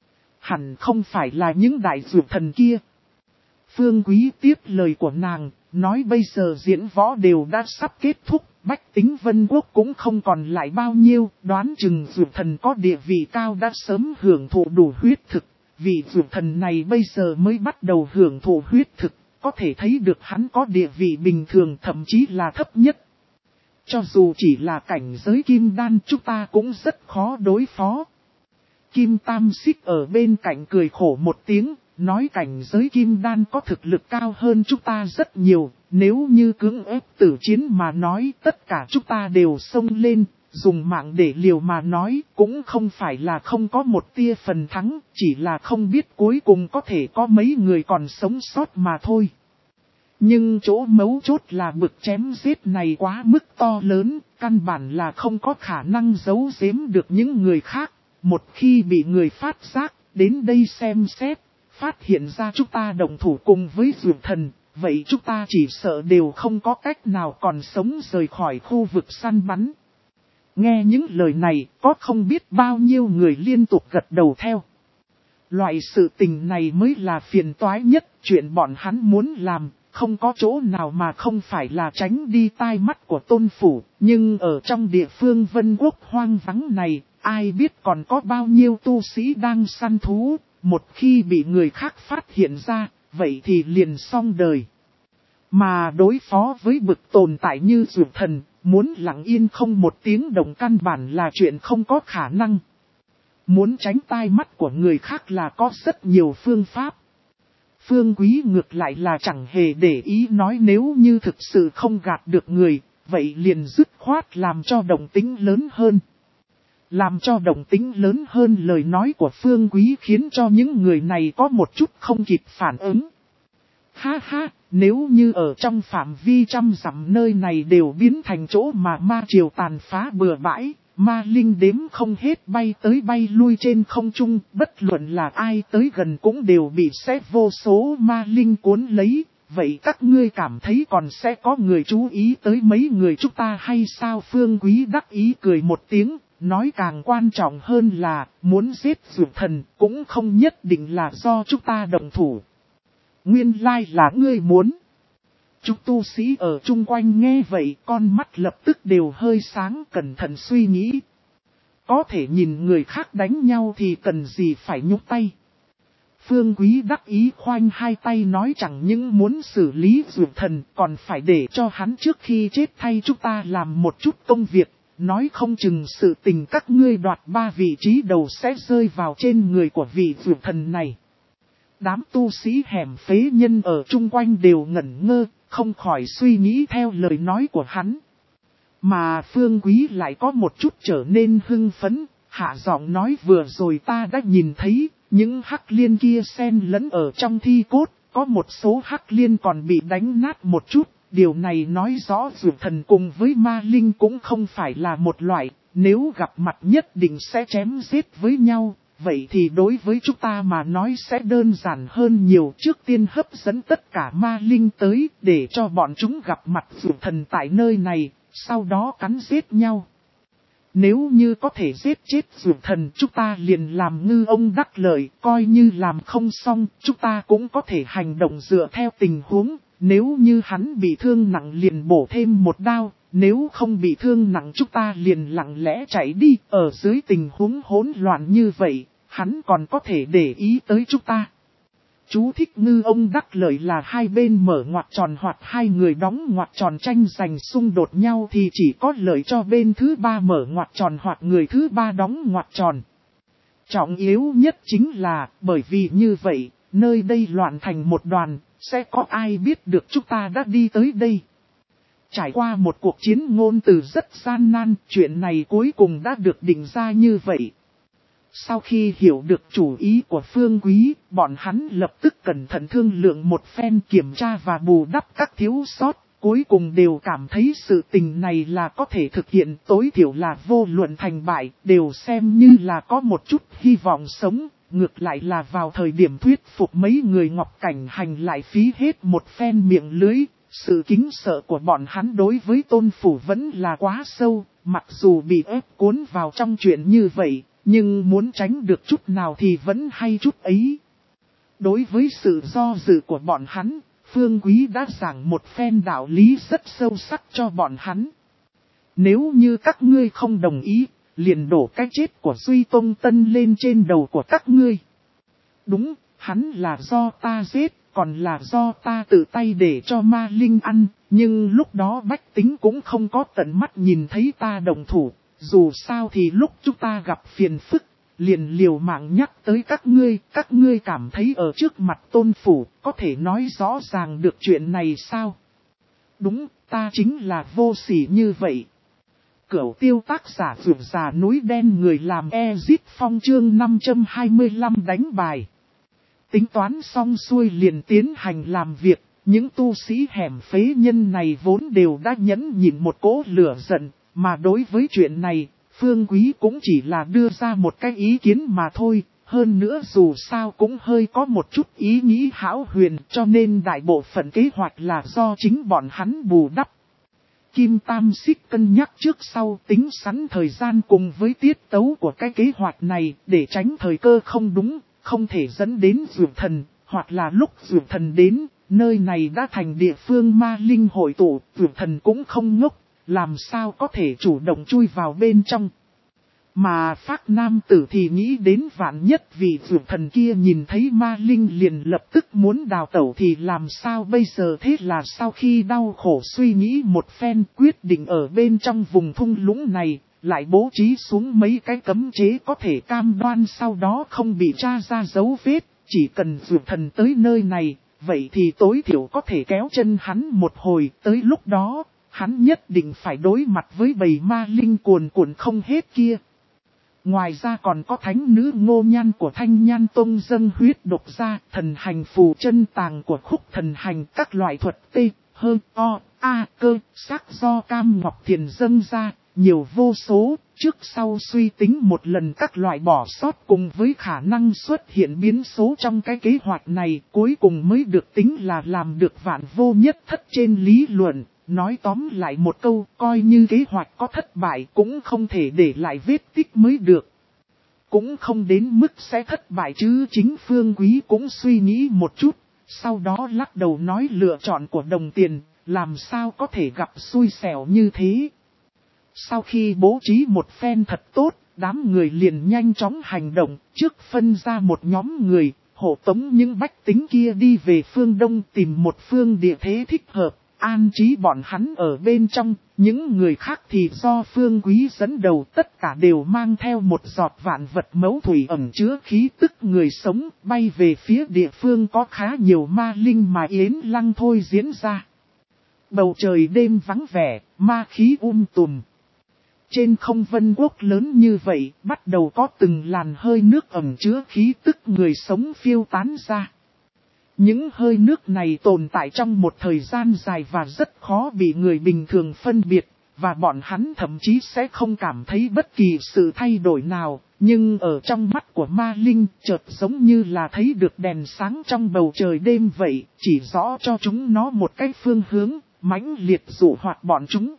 Hẳn không phải là những đại dược thần kia. Phương Quý tiếp lời của nàng, nói bây giờ diễn võ đều đã sắp kết thúc, bách tính Vân Quốc cũng không còn lại bao nhiêu, đoán chừng dược thần có địa vị cao đã sớm hưởng thụ đủ huyết thực, vì dược thần này bây giờ mới bắt đầu hưởng thụ huyết thực, có thể thấy được hắn có địa vị bình thường thậm chí là thấp nhất. Cho dù chỉ là cảnh giới kim đan chúng ta cũng rất khó đối phó. Kim Tam Xích ở bên cạnh cười khổ một tiếng, nói cảnh giới kim đan có thực lực cao hơn chúng ta rất nhiều, nếu như cưỡng ép tử chiến mà nói tất cả chúng ta đều xông lên, dùng mạng để liều mà nói cũng không phải là không có một tia phần thắng, chỉ là không biết cuối cùng có thể có mấy người còn sống sót mà thôi. Nhưng chỗ mấu chốt là bực chém giết này quá mức to lớn, căn bản là không có khả năng giấu giếm được những người khác. Một khi bị người phát giác, đến đây xem xét, phát hiện ra chúng ta đồng thủ cùng với dược thần, vậy chúng ta chỉ sợ đều không có cách nào còn sống rời khỏi khu vực săn bắn. Nghe những lời này, có không biết bao nhiêu người liên tục gật đầu theo. Loại sự tình này mới là phiền toái nhất, chuyện bọn hắn muốn làm, không có chỗ nào mà không phải là tránh đi tai mắt của tôn phủ, nhưng ở trong địa phương Vân Quốc hoang vắng này, ai biết còn có bao nhiêu tu sĩ đang săn thú, một khi bị người khác phát hiện ra, vậy thì liền xong đời. Mà đối phó với bực tồn tại như dược thần, muốn lặng yên không một tiếng động căn bản là chuyện không có khả năng. Muốn tránh tai mắt của người khác là có rất nhiều phương pháp. Phương Quý ngược lại là chẳng hề để ý nói nếu như thực sự không gạt được người, vậy liền dứt khoát làm cho động tính lớn hơn. Làm cho động tính lớn hơn lời nói của Phương Quý khiến cho những người này có một chút không kịp phản ứng. Ha ha, nếu như ở trong phạm vi trăm dặm nơi này đều biến thành chỗ mà ma triều tàn phá bừa bãi, ma linh đếm không hết bay tới bay lui trên không trung, bất luận là ai tới gần cũng đều bị xét vô số ma linh cuốn lấy. Vậy các ngươi cảm thấy còn sẽ có người chú ý tới mấy người chúng ta hay sao? Phương Quý đắc ý cười một tiếng, nói càng quan trọng hơn là muốn giết dược thần cũng không nhất định là do chúng ta động thủ. Nguyên lai là ngươi muốn. Chúng tu sĩ ở chung quanh nghe vậy con mắt lập tức đều hơi sáng cẩn thận suy nghĩ. Có thể nhìn người khác đánh nhau thì cần gì phải nhúc tay. Phương Quý đắc ý khoanh hai tay nói chẳng những muốn xử lý dược thần còn phải để cho hắn trước khi chết thay chúng ta làm một chút công việc. Nói không chừng sự tình các ngươi đoạt ba vị trí đầu sẽ rơi vào trên người của vị dược thần này. Đám tu sĩ hẻm phế nhân ở chung quanh đều ngẩn ngơ, không khỏi suy nghĩ theo lời nói của hắn. Mà Phương Quý lại có một chút trở nên hưng phấn, hạ giọng nói vừa rồi ta đã nhìn thấy, những hắc liên kia xen lẫn ở trong thi cốt, có một số hắc liên còn bị đánh nát một chút. Điều này nói rõ dược thần cùng với ma linh cũng không phải là một loại, nếu gặp mặt nhất định sẽ chém giết với nhau. Vậy thì đối với chúng ta mà nói sẽ đơn giản hơn nhiều, trước tiên hấp dẫn tất cả ma linh tới để cho bọn chúng gặp mặt dược thần tại nơi này, sau đó cắn giết nhau. Nếu như có thể giết chết dược thần, chúng ta liền làm ngư ông đắc lợi, coi như làm không xong, chúng ta cũng có thể hành động dựa theo tình huống. Nếu như hắn bị thương nặng liền bổ thêm một đao, nếu không bị thương nặng chúng ta liền lặng lẽ chạy đi. Ở dưới tình huống hỗn loạn như vậy, hắn còn có thể để ý tới chúng ta. Chú thích ngư ông đắc lợi là hai bên mở ngoặc tròn hoặc hai người đóng ngoặc tròn tranh giành xung đột nhau thì chỉ có lợi cho bên thứ ba mở ngoặc tròn hoặc người thứ ba đóng ngoặc tròn. Trọng yếu nhất chính là bởi vì như vậy, nơi đây loạn thành một đoàn, sẽ có ai biết được chúng ta đã đi tới đây. Trải qua một cuộc chiến ngôn từ rất gian nan, chuyện này cuối cùng đã được định ra như vậy. Sau khi hiểu được chủ ý của Phương Quý, bọn hắn lập tức cẩn thận thương lượng một phen kiểm tra và bù đắp các thiếu sót, cuối cùng đều cảm thấy sự tình này là có thể thực hiện, tối thiểu là vô luận thành bại, đều xem như là có một chút hy vọng sống. Ngược lại là vào thời điểm thuyết phục mấy người Ngọc Cảnh Hành lại phí hết một phen miệng lưới, sự kính sợ của bọn hắn đối với Tôn Phủ vẫn là quá sâu, mặc dù bị ép cuốn vào trong chuyện như vậy, nhưng muốn tránh được chút nào thì vẫn hay chút ấy. Đối với sự do dự của bọn hắn, Phương Quý đã giảng một phen đạo lý rất sâu sắc cho bọn hắn. Nếu như các ngươi không đồng ý, liền đổ cái chết của Duy Tông Tân lên trên đầu của các ngươi. Đúng, hắn là do ta giết, còn là do ta tự tay để cho ma linh ăn, nhưng lúc đó bách tính cũng không có tận mắt nhìn thấy ta đồng thủ. Dù sao thì lúc chúng ta gặp phiền phức, liền liều mạng nhắc tới các ngươi, các ngươi cảm thấy ở trước mặt Tôn Phủ, có thể nói rõ ràng được chuyện này sao? Đúng, ta chính là vô sỉ như vậy. Cửu tiêu tác giả vượt già núi đen người làm Ezit Phong chương năm trăm hai mươi lăm đánh bài. Tính toán xong xuôi liền tiến hành làm việc, những tu sĩ hẻm phế nhân này vốn đều đã nhẫn nhịn một cỗ lửa giận, mà đối với chuyện này, Phương Quý cũng chỉ là đưa ra một cái ý kiến mà thôi, hơn nữa dù sao cũng hơi có một chút ý nghĩ hão huyền cho nên đại bộ phận kế hoạch là do chính bọn hắn bù đắp. Kim Tam Xích cân nhắc trước sau tính sẵn thời gian cùng với tiết tấu của cái kế hoạch này để tránh thời cơ không đúng, không thể dẫn đến dược thần, hoặc là lúc dược thần đến, nơi này đã thành địa phương ma linh hội tụ, dược thần cũng không ngốc, làm sao có thể chủ động chui vào bên trong. Mà Phác Nam Tử thì nghĩ đến vạn nhất vì dược thần kia nhìn thấy ma linh liền lập tức muốn đào tẩu thì làm sao bây giờ, thế là sau khi đau khổ suy nghĩ một phen quyết định ở bên trong vùng thung lũng này, lại bố trí xuống mấy cái cấm chế có thể cam đoan sau đó không bị tra ra dấu vết, chỉ cần dược thần tới nơi này, vậy thì tối thiểu có thể kéo chân hắn một hồi, tới lúc đó, hắn nhất định phải đối mặt với bầy ma linh cuồn cuộn không hết kia. Ngoài ra còn có thánh nữ Ngô Nhan của Thanh Nhan Tông dâng huyết độc ra, thần hành phù chân tàng của Khúc Thần Hành, các loại thuật tê, hơ, o, a, cơ, sắc do Cam Ngọc Thiền dâng ra, nhiều vô số, trước sau suy tính một lần các loại bỏ sót cùng với khả năng xuất hiện biến số trong cái kế hoạch này, cuối cùng mới được tính là làm được vạn vô nhất thất trên lý luận. Nói tóm lại một câu, coi như kế hoạch có thất bại cũng không thể để lại vết tích mới được. Cũng không đến mức sẽ thất bại chứ, chính Phương Quý cũng suy nghĩ một chút, sau đó lắc đầu nói lựa chọn của đồng tiền, làm sao có thể gặp xui xẻo như thế. Sau khi bố trí một phen thật tốt, đám người liền nhanh chóng hành động, trước phân ra một nhóm người, hộ tống những bách tính kia đi về phương đông tìm một phương địa thế thích hợp. An trí bọn hắn ở bên trong, những người khác thì do Phương Quý dẫn đầu, tất cả đều mang theo một giọt vạn vật mấu thủy ẩn chứa khí tức người sống, bay về phía địa phương có khá nhiều ma linh mà yến lăng thôi diễn ra. Bầu trời đêm vắng vẻ, ma khí um tùm. Trên không vân quốc lớn như vậy, bắt đầu có từng làn hơi nước ẩm chứa khí tức người sống phiêu tán ra. Những hơi nước này tồn tại trong một thời gian dài và rất khó bị người bình thường phân biệt, và bọn hắn thậm chí sẽ không cảm thấy bất kỳ sự thay đổi nào, nhưng ở trong mắt của ma linh chợt giống như là thấy được đèn sáng trong bầu trời đêm vậy, chỉ rõ cho chúng nó một cái phương hướng, mãnh liệt dụ hoạt bọn chúng.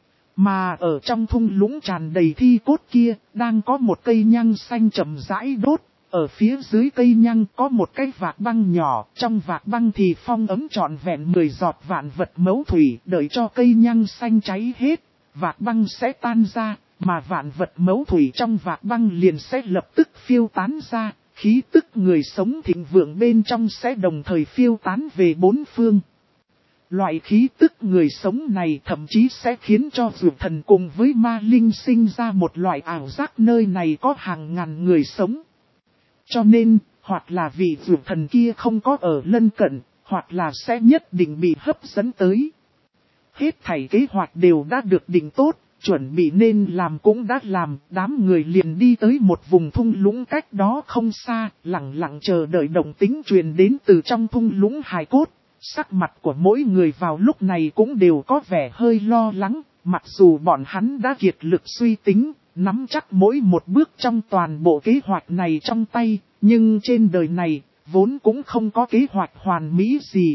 Mà ở trong thung lũng tràn đầy thi cốt kia, đang có một cây nhang xanh chậm rãi đốt. Ở phía dưới cây nhang có một cái vạc băng nhỏ, trong vạc băng thì phong ấm trọn vẹn mười giọt vạn vật mấu thủy, đợi cho cây nhang xanh cháy hết, vạc băng sẽ tan ra, mà vạn vật mấu thủy trong vạc băng liền sẽ lập tức phiêu tán ra, khí tức người sống thịnh vượng bên trong sẽ đồng thời phiêu tán về bốn phương. Loại khí tức người sống này thậm chí sẽ khiến cho dược thần cùng với ma linh sinh ra một loại ảo giác nơi này có hàng ngàn người sống. Cho nên, hoặc là vị dược thần kia không có ở lân cận, hoặc là sẽ nhất định bị hấp dẫn tới. Hết thảy kế hoạch đều đã được định tốt, chuẩn bị nên làm cũng đã làm, đám người liền đi tới một vùng thung lũng cách đó không xa, lặng lặng chờ đợi động tĩnh truyền đến từ trong thung lũng hài cốt. Sắc mặt của mỗi người vào lúc này cũng đều có vẻ hơi lo lắng, mặc dù bọn hắn đã kiệt lực suy tính, nắm chắc mỗi một bước trong toàn bộ kế hoạch này trong tay, nhưng trên đời này, vốn cũng không có kế hoạch hoàn mỹ gì.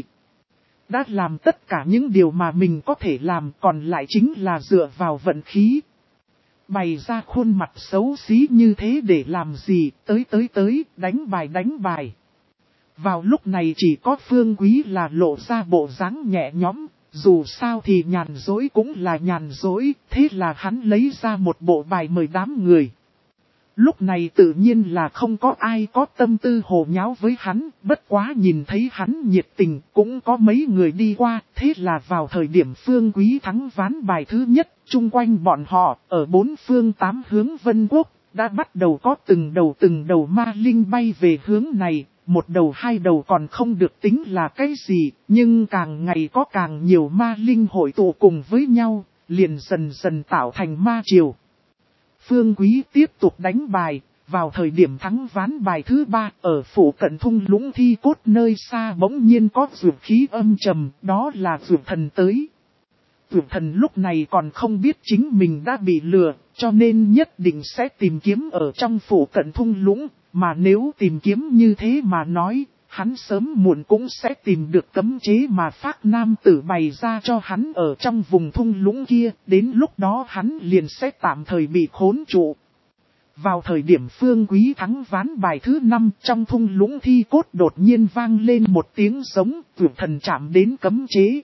Đã làm tất cả những điều mà mình có thể làm, còn lại chính là dựa vào vận khí. Bày ra khuôn mặt xấu xí như thế để làm gì, tới tới tới, đánh bài đánh bài. Vào lúc này chỉ có Phương Quý là lộ ra bộ dáng nhẹ nhõm, dù sao thì nhàn dối cũng là nhàn dối, thế là hắn lấy ra một bộ bài mời đám người. Lúc này tự nhiên là không có ai có tâm tư hồ nháo với hắn, bất quá nhìn thấy hắn nhiệt tình cũng có mấy người đi qua, thế là vào thời điểm Phương Quý thắng ván bài thứ nhất, chung quanh bọn họ, ở bốn phương tám hướng Vân Quốc, đã bắt đầu có từng đầu từng đầu ma linh bay về hướng này. Một đầu hai đầu còn không được tính là cái gì, nhưng càng ngày có càng nhiều ma linh hội tụ cùng với nhau, liền dần dần tạo thành ma triều. Phương Quý tiếp tục đánh bài, vào thời điểm thắng ván bài thứ ba, ở phủ cận thung lũng thi cốt nơi xa bỗng nhiên có dược khí âm trầm, đó là dược thần tới. Dược thần lúc này còn không biết chính mình đã bị lừa, cho nên nhất định sẽ tìm kiếm ở trong phủ cận thung lũng. Mà nếu tìm kiếm như thế mà nói, hắn sớm muộn cũng sẽ tìm được cấm chế mà Phác Nam Tử bày ra cho hắn ở trong vùng thung lũng kia, đến lúc đó hắn liền sẽ tạm thời bị khốn trụ. Vào thời điểm Phương Quý thắng ván bài thứ năm, trong thung lũng thi cốt đột nhiên vang lên một tiếng giống, tuyệt thần chạm đến cấm chế.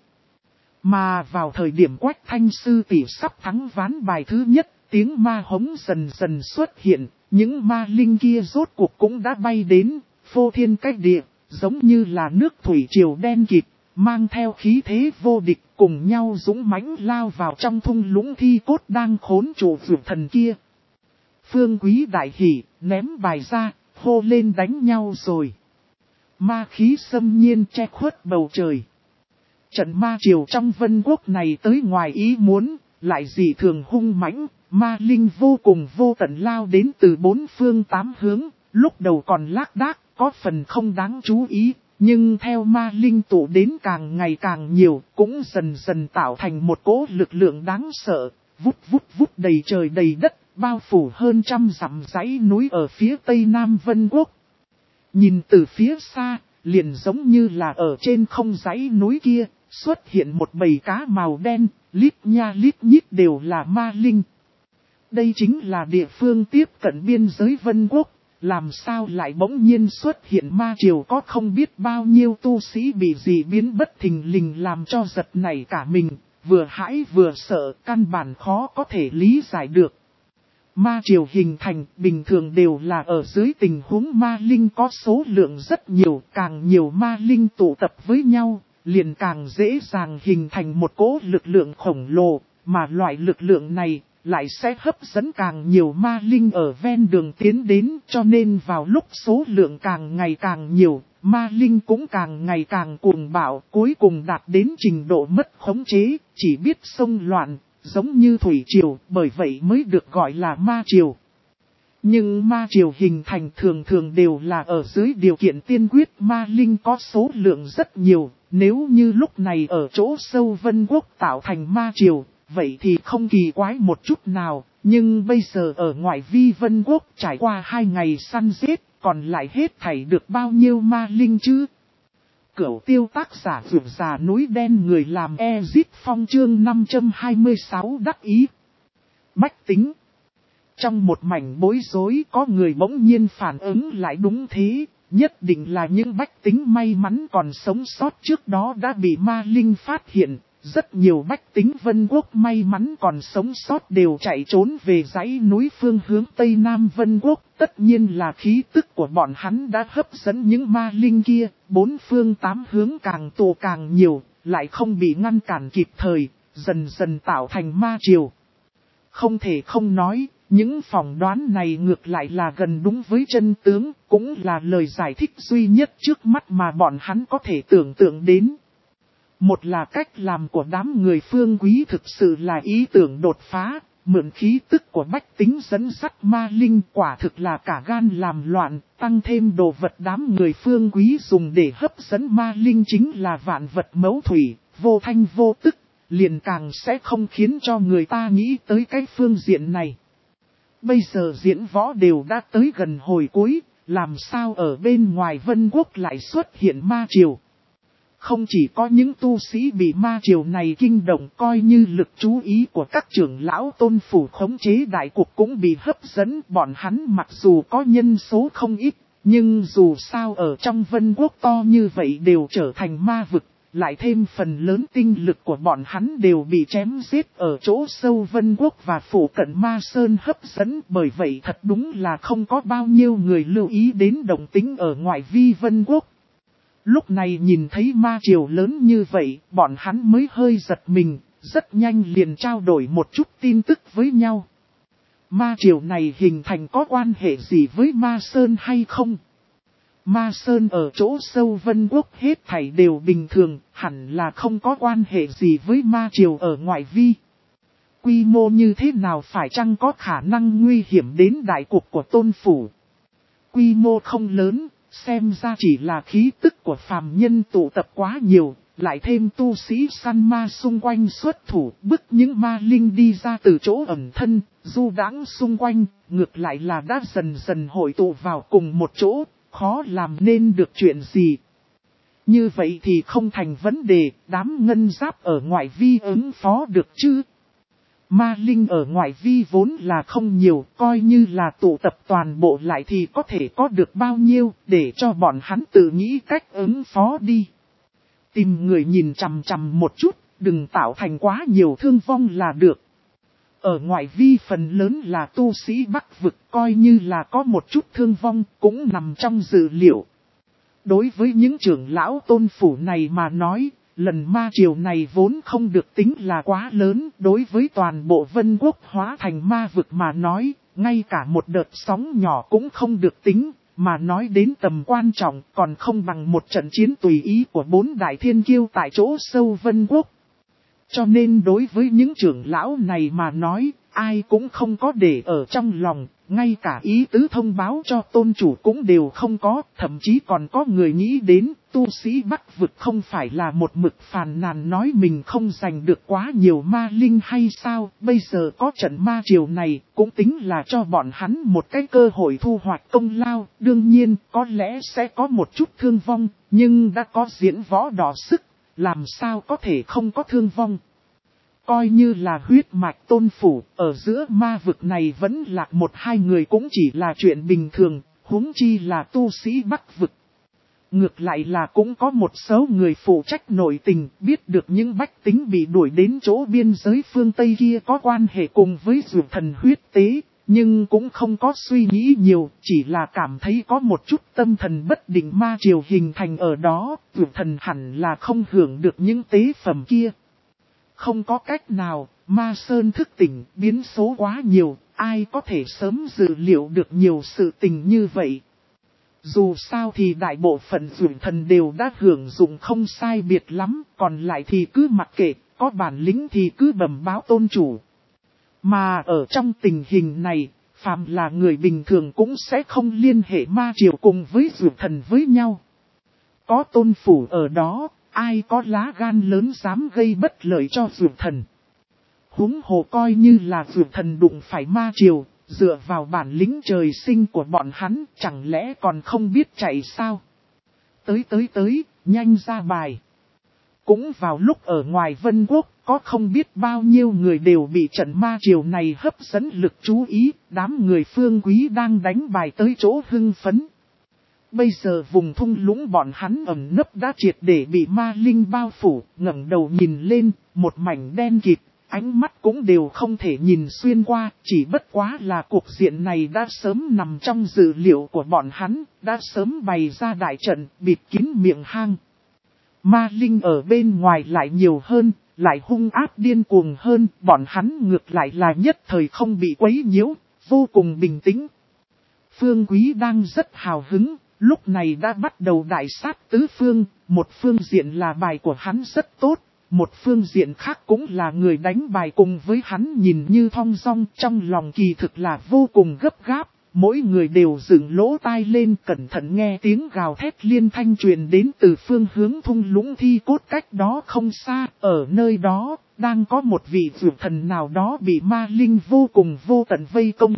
Mà vào thời điểm Quách Thanh Sư tỷ sắp thắng ván bài thứ nhất, tiếng ma hống dần dần xuất hiện. Những ma linh kia rốt cuộc cũng đã bay đến, phô thiên cách địa, giống như là nước thủy triều đen kịt, mang theo khí thế vô địch cùng nhau dũng mãnh lao vào trong thung lũng thi cốt đang khốn trụ vượt thần kia. Phương Quý đại hỉ, ném bài ra, hô lên đánh nhau rồi. Ma khí xâm nhiên che khuất bầu trời. Trận ma triều trong Vân Quốc này tới ngoài ý muốn, lại dị thường hung mãnh. Ma linh vô cùng vô tận lao đến từ bốn phương tám hướng, lúc đầu còn lác đác, có phần không đáng chú ý, nhưng theo ma linh tụ đến càng ngày càng nhiều, cũng dần dần tạo thành một cỗ lực lượng đáng sợ, vút vút vút đầy trời đầy đất, bao phủ hơn trăm dặm dãy núi ở phía tây nam Vân Quốc. Nhìn từ phía xa, liền giống như là ở trên không dãy núi kia, xuất hiện một bầy cá màu đen, lít nha lít nhít đều là ma linh. Đây chính là địa phương tiếp cận biên giới Vân Quốc, làm sao lại bỗng nhiên xuất hiện ma triều có không biết bao nhiêu tu sĩ bị dị biến bất thình lình làm cho giật nảy cả mình, vừa hãi vừa sợ, căn bản khó có thể lý giải được. Ma triều hình thành bình thường đều là ở dưới tình huống ma linh có số lượng rất nhiều, càng nhiều ma linh tụ tập với nhau, liền càng dễ dàng hình thành một cỗ lực lượng khổng lồ, mà loại lực lượng này lại sẽ hấp dẫn càng nhiều ma linh ở ven đường tiến đến, cho nên vào lúc số lượng càng ngày càng nhiều, ma linh cũng càng ngày càng cuồng bạo, cuối cùng đạt đến trình độ mất khống chế, chỉ biết xông loạn, giống như thủy triều, bởi vậy mới được gọi là ma triều. Nhưng ma triều hình thành thường thường đều là ở dưới điều kiện tiên quyết ma linh có số lượng rất nhiều, nếu như lúc này ở chỗ sâu Vân Quốc tạo thành ma triều, vậy thì không kỳ quái một chút nào, nhưng bây giờ ở ngoại vi Vân Quốc trải qua hai ngày săn giết, còn lại hết thảy được bao nhiêu ma linh chứ? Cửu tiêu tác giả vượt già núi đen người làm Ezit Phong chương năm trăm hai mươi sáu đắc ý. Bách tính. Trong một mảnh bối rối có người bỗng nhiên phản ứng lại đúng thế, nhất định là những bách tính may mắn còn sống sót trước đó đã bị ma linh phát hiện. Rất nhiều bách tính Vân Quốc may mắn còn sống sót đều chạy trốn về dãy núi phương hướng Tây Nam Vân Quốc. Tất nhiên là khí tức của bọn hắn đã hấp dẫn những ma linh kia, bốn phương tám hướng càng tụ càng nhiều, lại không bị ngăn cản kịp thời, dần dần tạo thành ma triều. Không thể không nói, những phỏng đoán này ngược lại là gần đúng với chân tướng, cũng là lời giải thích duy nhất trước mắt mà bọn hắn có thể tưởng tượng đến. Một là cách làm của đám người Phương Quý thực sự là ý tưởng đột phá, mượn khí tức của bách tính dẫn dắt ma linh quả thực là cả gan làm loạn, tăng thêm đồ vật đám người Phương Quý dùng để hấp dẫn ma linh chính là vạn vật mẫu thủy, vô thanh vô tức, liền càng sẽ không khiến cho người ta nghĩ tới cái phương diện này. Bây giờ diễn võ đều đã tới gần hồi cuối, làm sao ở bên ngoài Vân Quốc lại xuất hiện ma triều. Không chỉ có những tu sĩ bị ma triều này kinh động coi như lực chú ý của các trưởng lão tôn phủ khống chế đại cục cũng bị hấp dẫn. Bọn hắn mặc dù có nhân số không ít, nhưng dù sao ở trong Vân Quốc to như vậy đều trở thành ma vực. Lại thêm phần lớn tinh lực của bọn hắn đều bị chém giết ở chỗ sâu Vân Quốc và phủ cận Ma Sơn hấp dẫn. Bởi vậy thật đúng là không có bao nhiêu người lưu ý đến động tĩnh ở ngoại vi Vân Quốc. Lúc này nhìn thấy ma triều lớn như vậy, bọn hắn mới hơi giật mình, rất nhanh liền trao đổi một chút tin tức với nhau. Ma triều này hình thành có quan hệ gì với Ma Sơn hay không? Ma Sơn ở chỗ sâu Vân Quốc hết thảy đều bình thường, hẳn là không có quan hệ gì với ma triều ở ngoại vi. Quy mô như thế nào phải chăng có khả năng nguy hiểm đến đại cục của tôn phủ? Quy mô không lớn, xem ra chỉ là khí tức của phàm nhân tụ tập quá nhiều, lại thêm tu sĩ săn ma xung quanh xuất thủ bức những ma linh đi ra từ chỗ ẩn thân, du đãng xung quanh, ngược lại là đã dần dần hội tụ vào cùng một chỗ. Khó làm nên được chuyện gì. Như vậy thì không thành vấn đề, đám ngân giáp ở ngoại vi ứng phó được chứ. Ma linh ở ngoại vi vốn là không nhiều, coi như là tụ tập toàn bộ lại thì có thể có được bao nhiêu, để cho bọn hắn tự nghĩ cách ứng phó đi. Tìm người nhìn chằm chằm một chút, đừng tạo thành quá nhiều thương vong là được. Ở ngoại vi phần lớn là tu sĩ Bắc vực, coi như là có một chút thương vong cũng nằm trong dự liệu. Đối với những trưởng lão tôn phủ này mà nói, lần ma triều này vốn không được tính là quá lớn. Đối với toàn bộ Vân Quốc hóa thành ma vực mà nói, ngay cả một đợt sóng nhỏ cũng không được tính. Mà nói đến tầm quan trọng còn không bằng một trận chiến tùy ý của bốn đại thiên kiêu tại chỗ sâu Vân Quốc. Cho nên đối với những trưởng lão này mà nói, ai cũng không có để ở trong lòng, ngay cả ý tứ thông báo cho tôn chủ cũng đều không có, thậm chí còn có người nghĩ đến, tu sĩ Bắc vực không phải là một mực phàn nàn nói mình không giành được quá nhiều ma linh hay sao, bây giờ có trận ma triều này, cũng tính là cho bọn hắn một cái cơ hội thu hoạch công lao, đương nhiên, có lẽ sẽ có một chút thương vong, nhưng đã có diễn võ đỏ sức. Làm sao có thể không có thương vong. Coi như là huyết mạch tôn phủ, ở giữa ma vực này vẫn lạc một hai người cũng chỉ là chuyện bình thường, huống chi là tu sĩ Bắc vực. Ngược lại là cũng có một số người phụ trách nội tình, biết được những bách tính bị đuổi đến chỗ biên giới phương Tây kia có quan hệ cùng với dược thần huyết tế. Nhưng cũng không có suy nghĩ nhiều, chỉ là cảm thấy có một chút tâm thần bất định ma triều hình thành ở đó, dược thần hẳn là không hưởng được những tế phẩm kia. Không có cách nào, ma sơn thức tỉnh, biến số quá nhiều, ai có thể sớm dự liệu được nhiều sự tình như vậy. Dù sao thì đại bộ phận dược thần đều đã hưởng dụng không sai biệt lắm, còn lại thì cứ mặc kệ, có bản lĩnh thì cứ bẩm báo tôn chủ. Mà ở trong tình hình này, phàm là người bình thường cũng sẽ không liên hệ ma triều cùng với dược thần với nhau. Có tôn phủ ở đó, ai có lá gan lớn dám gây bất lợi cho dược thần. Huống hồ coi như là dược thần đụng phải ma triều, dựa vào bản lĩnh trời sinh của bọn hắn, chẳng lẽ còn không biết chạy sao? Tới tới tới, nhanh ra bài. Cũng vào lúc ở ngoài Vân Quốc, có không biết bao nhiêu người đều bị trận ma triều này hấp dẫn lực chú ý, đám người Phương Quý đang đánh bài tới chỗ hưng phấn. Bây giờ vùng thung lũng bọn hắn ẩn nấp đã triệt để bị ma linh bao phủ, ngẩng đầu nhìn lên, một mảnh đen kịt, ánh mắt cũng đều không thể nhìn xuyên qua, chỉ bất quá là cuộc diện này đã sớm nằm trong dự liệu của bọn hắn, đã sớm bày ra đại trận, bịt kín miệng hang. Ma linh ở bên ngoài lại nhiều hơn, lại hung ác điên cuồng hơn, bọn hắn ngược lại là nhất thời không bị quấy nhiễu, vô cùng bình tĩnh. Phương Quý đang rất hào hứng, lúc này đã bắt đầu đại sát tứ phương, một phương diện là bài của hắn rất tốt, một phương diện khác cũng là người đánh bài cùng với hắn nhìn như thong dong, trong lòng kỳ thực là vô cùng gấp gáp. Mỗi người đều dựng lỗ tai lên cẩn thận nghe tiếng gào thét liên thanh truyền đến từ phương hướng thung lũng thi cốt cách đó không xa. Ở nơi đó, đang có một vị dược thần nào đó bị ma linh vô cùng vô tận vây công.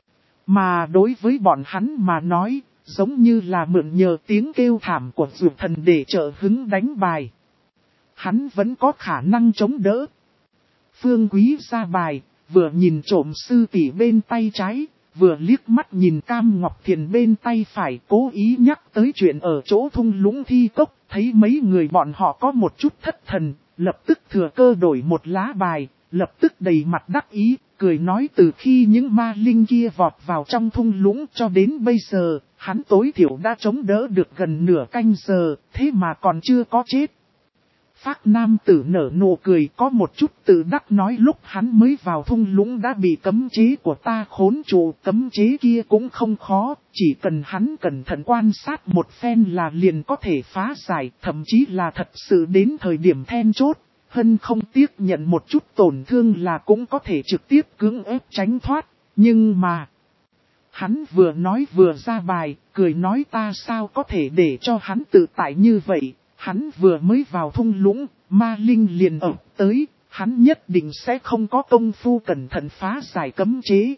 Mà đối với bọn hắn mà nói, giống như là mượn nhờ tiếng kêu thảm của dược thần để trợ hứng đánh bài. Hắn vẫn có khả năng chống đỡ. Phương Quý ra bài, vừa nhìn trộm sư tỷ bên tay trái. Vừa liếc mắt nhìn Cam Ngọc Thiền bên tay phải, cố ý nhắc tới chuyện ở chỗ thung lũng thi cốc, thấy mấy người bọn họ có một chút thất thần, lập tức thừa cơ đổi một lá bài, lập tức đầy mặt đắc ý, cười nói từ khi những ma linh kia vọt vào trong thung lũng cho đến bây giờ, hắn tối thiểu đã chống đỡ được gần nửa canh giờ, thế mà còn chưa có chết. Phác nam tử nở nụ cười có một chút tự đắc nói lúc hắn mới vào thung lũng đã bị cấm chế của ta khốn trụ. Cấm chế kia cũng không khó, chỉ cần hắn cẩn thận quan sát một phen là liền có thể phá giải, thậm chí là thật sự đến thời điểm then chốt. Hân không tiếc nhận một chút tổn thương là cũng có thể trực tiếp cưỡng ép tránh thoát, nhưng mà... Hắn vừa nói vừa ra bài, cười nói ta sao có thể để cho hắn tự tại như vậy. Hắn vừa mới vào thung lũng, ma linh liền ập tới, hắn nhất định sẽ không có công phu cẩn thận phá giải cấm chế.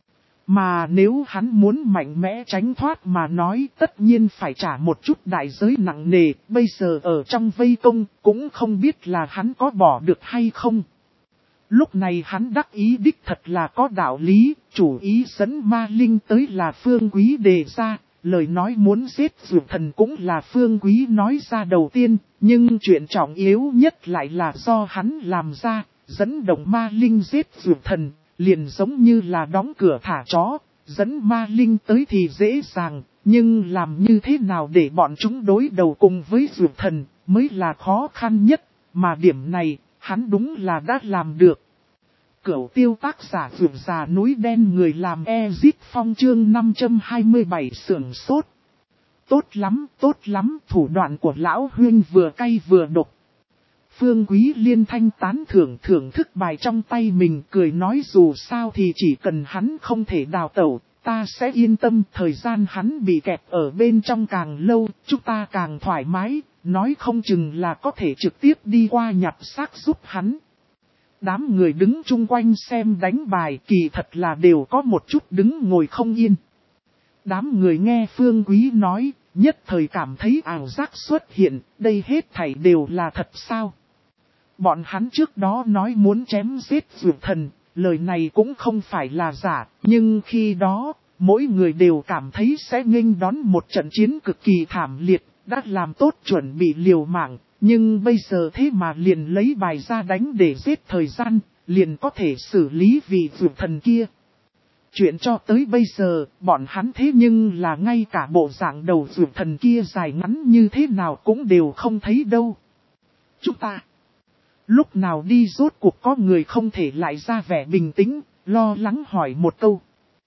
Mà nếu hắn muốn mạnh mẽ tránh thoát mà nói tất nhiên phải trả một chút đại giới nặng nề, bây giờ ở trong vây công cũng không biết là hắn có bỏ được hay không. Lúc này hắn đắc ý đích thật là có đạo lý, chủ ý dẫn ma linh tới là Phương Quý đề ra. Lời nói muốn giết dược thần cũng là Phương Quý nói ra đầu tiên, nhưng chuyện trọng yếu nhất lại là do hắn làm ra, dẫn động ma linh giết dược thần, liền giống như là đóng cửa thả chó, dẫn ma linh tới thì dễ dàng, nhưng làm như thế nào để bọn chúng đối đầu cùng với dược thần mới là khó khăn nhất, mà điểm này, hắn đúng là đã làm được. Cửu tiêu tác giả vượt già núi đen người làm Ezit Phong chương năm trăm hai mươi bảy sưởng sốt. Tốt lắm, tốt lắm, thủ đoạn của lão huynh vừa cay vừa độc. Phương Quý liên thanh tán thưởng thưởng thức bài trong tay mình cười nói dù sao thì chỉ cần hắn không thể đào tẩu, ta sẽ yên tâm thời gian hắn bị kẹt ở bên trong càng lâu, chúng ta càng thoải mái, nói không chừng là có thể trực tiếp đi qua nhặt xác giúp hắn. Đám người đứng chung quanh xem đánh bài kỳ thật là đều có một chút đứng ngồi không yên. Đám người nghe Phương Quý nói, nhất thời cảm thấy ảo giác xuất hiện, đây hết thảy đều là thật sao. Bọn hắn trước đó nói muốn chém giết dược thần, lời này cũng không phải là giả, nhưng khi đó, mỗi người đều cảm thấy sẽ nghênh đón một trận chiến cực kỳ thảm liệt, đã làm tốt chuẩn bị liều mạng. Nhưng bây giờ thế mà liền lấy bài ra đánh để giết thời gian, liền có thể xử lý vị dược thần kia. Chuyện cho tới bây giờ, bọn hắn thế nhưng là ngay cả bộ dạng đầu dược thần kia dài ngắn như thế nào cũng đều không thấy đâu. Chúng ta, lúc nào đi rốt cuộc có người không thể lại ra vẻ bình tĩnh, lo lắng hỏi một câu.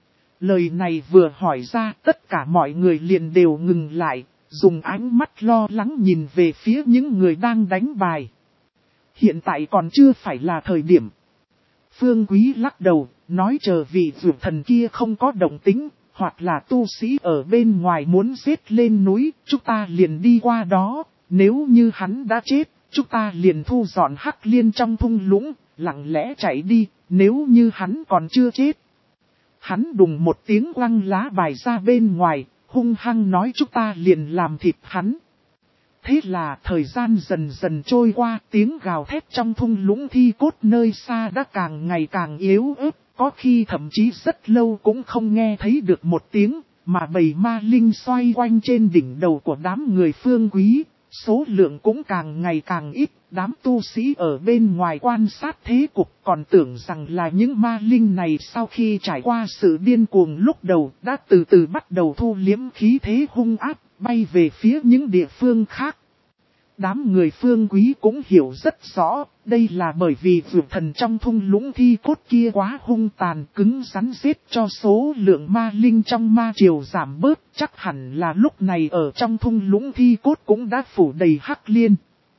Lời này vừa hỏi ra tất cả mọi người liền đều ngừng lại. Dùng ánh mắt lo lắng nhìn về phía những người đang đánh bài. Hiện tại còn chưa phải là thời điểm. Phương Quý lắc đầu, nói chờ vị vượt thần kia không có động tính, hoặc là tu sĩ ở bên ngoài muốn giết lên núi, chúng ta liền đi qua đó, nếu như hắn đã chết, chúng ta liền thu dọn Hắc Liên trong thung lũng, lặng lẽ chạy đi, nếu như hắn còn chưa chết. Hắn đùng một tiếng quăng lá bài ra bên ngoài, hung hăng nói chúng ta liền làm thịt hắn. Thế là thời gian dần dần trôi qua, tiếng gào thét trong thung lũng thi cốt nơi xa đã càng ngày càng yếu ớt, có khi thậm chí rất lâu cũng không nghe thấy được một tiếng, mà bầy ma linh xoay quanh trên đỉnh đầu của đám người Phương Quý, số lượng cũng càng ngày càng ít, đám tu sĩ ở bên ngoài quan sát thế cục còn tưởng rằng là những ma linh này sau khi trải qua sự điên cuồng lúc đầu đã từ từ bắt đầu thu liếm khí thế hung ác, bay về phía những địa phương khác. Đám người Phương Quý cũng hiểu rất rõ, đây là bởi vì vượt thần trong thung lũng thi cốt kia quá hung tàn cứng rắn giết cho số lượng ma linh trong ma triều giảm bớt, chắc hẳn là lúc này ở trong thung lũng thi cốt cũng đã phủ đầy Hắc Liên.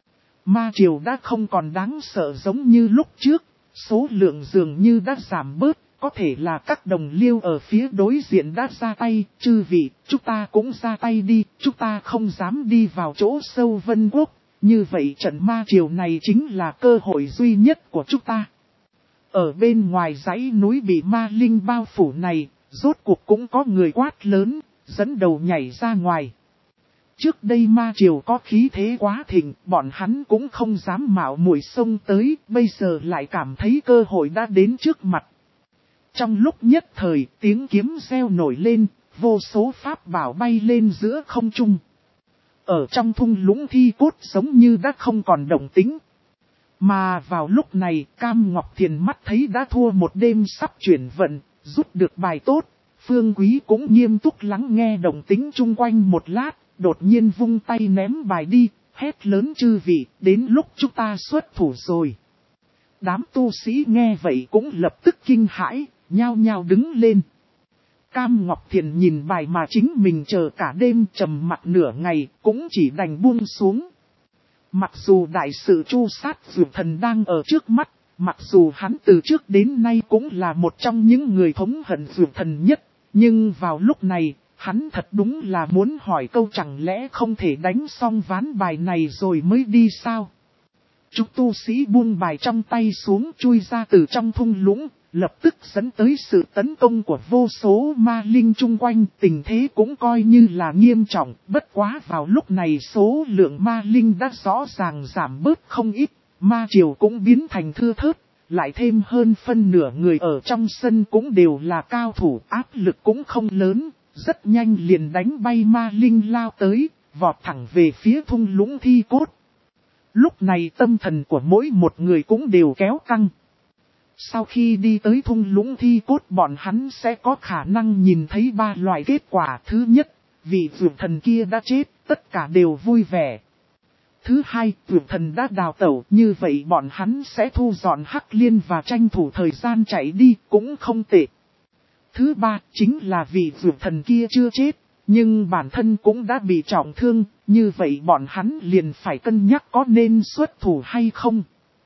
Ma triều đã không còn đáng sợ giống như lúc trước, số lượng dường như đã giảm bớt, có thể là các đồng liêu ở phía đối diện đã ra tay, chư vị, chúng ta cũng ra tay đi, chúng ta không dám đi vào chỗ sâu Vân Quốc, như vậy trận ma triều này chính là cơ hội duy nhất của chúng ta. Ở bên ngoài dãy núi bị ma linh bao phủ này, rốt cuộc cũng có người quát lớn, dẫn đầu nhảy ra ngoài. Trước đây ma triều có khí thế quá thịnh, bọn hắn cũng không dám mạo muội xông tới, bây giờ lại cảm thấy cơ hội đã đến trước mặt. Trong lúc nhất thời, tiếng kiếm reo nổi lên, vô số pháp bảo bay lên giữa không trung. Ở trong thung lũng thi cốt giống như đã không còn động tính. Mà vào lúc này, Cam Ngọc Thiền mắt thấy đã thua một đêm sắp chuyển vận, rút được bài tốt. Phương Quý cũng nghiêm túc lắng nghe động tính chung quanh một lát, đột nhiên vung tay ném bài đi, hét lớn chư vị, đến lúc chúng ta xuất thủ rồi. Đám tu sĩ nghe vậy cũng lập tức kinh hãi, nhao nhao đứng lên. Cam Ngọc Thiền nhìn bài mà chính mình chờ cả đêm trầm mặt nửa ngày, cũng chỉ đành buông xuống. Mặc dù đại sự chu sát vượt thần đang ở trước mắt, mặc dù hắn từ trước đến nay cũng là một trong những người thống hận vượt thần nhất, nhưng vào lúc này, hắn thật đúng là muốn hỏi câu chẳng lẽ không thể đánh xong ván bài này rồi mới đi sao? Chúng tu sĩ buông bài trong tay xuống chui ra từ trong thung lũng, lập tức dẫn tới sự tấn công của vô số ma linh chung quanh, tình thế cũng coi như là nghiêm trọng, bất quá vào lúc này số lượng ma linh đã rõ ràng giảm bớt không ít, ma triều cũng biến thành thưa thớt, lại thêm hơn phân nửa người ở trong sân cũng đều là cao thủ, áp lực cũng không lớn, rất nhanh liền đánh bay ma linh lao tới, vọt thẳng về phía thung lũng thi cốt. Lúc này tâm thần của mỗi một người cũng đều kéo căng. Sau khi đi tới thung lũng thi cốt bọn hắn sẽ có khả năng nhìn thấy ba loại kết quả. Thứ nhất, vị vượt thần kia đã chết, tất cả đều vui vẻ. Thứ hai, vượt thần đã đào tẩu, như vậy bọn hắn sẽ thu dọn Hắc Liên và tranh thủ thời gian chạy đi, cũng không tệ. Thứ ba, chính là vị vượt thần kia chưa chết, nhưng bản thân cũng đã bị trọng thương, như vậy bọn hắn liền phải cân nhắc có nên xuất thủ hay không.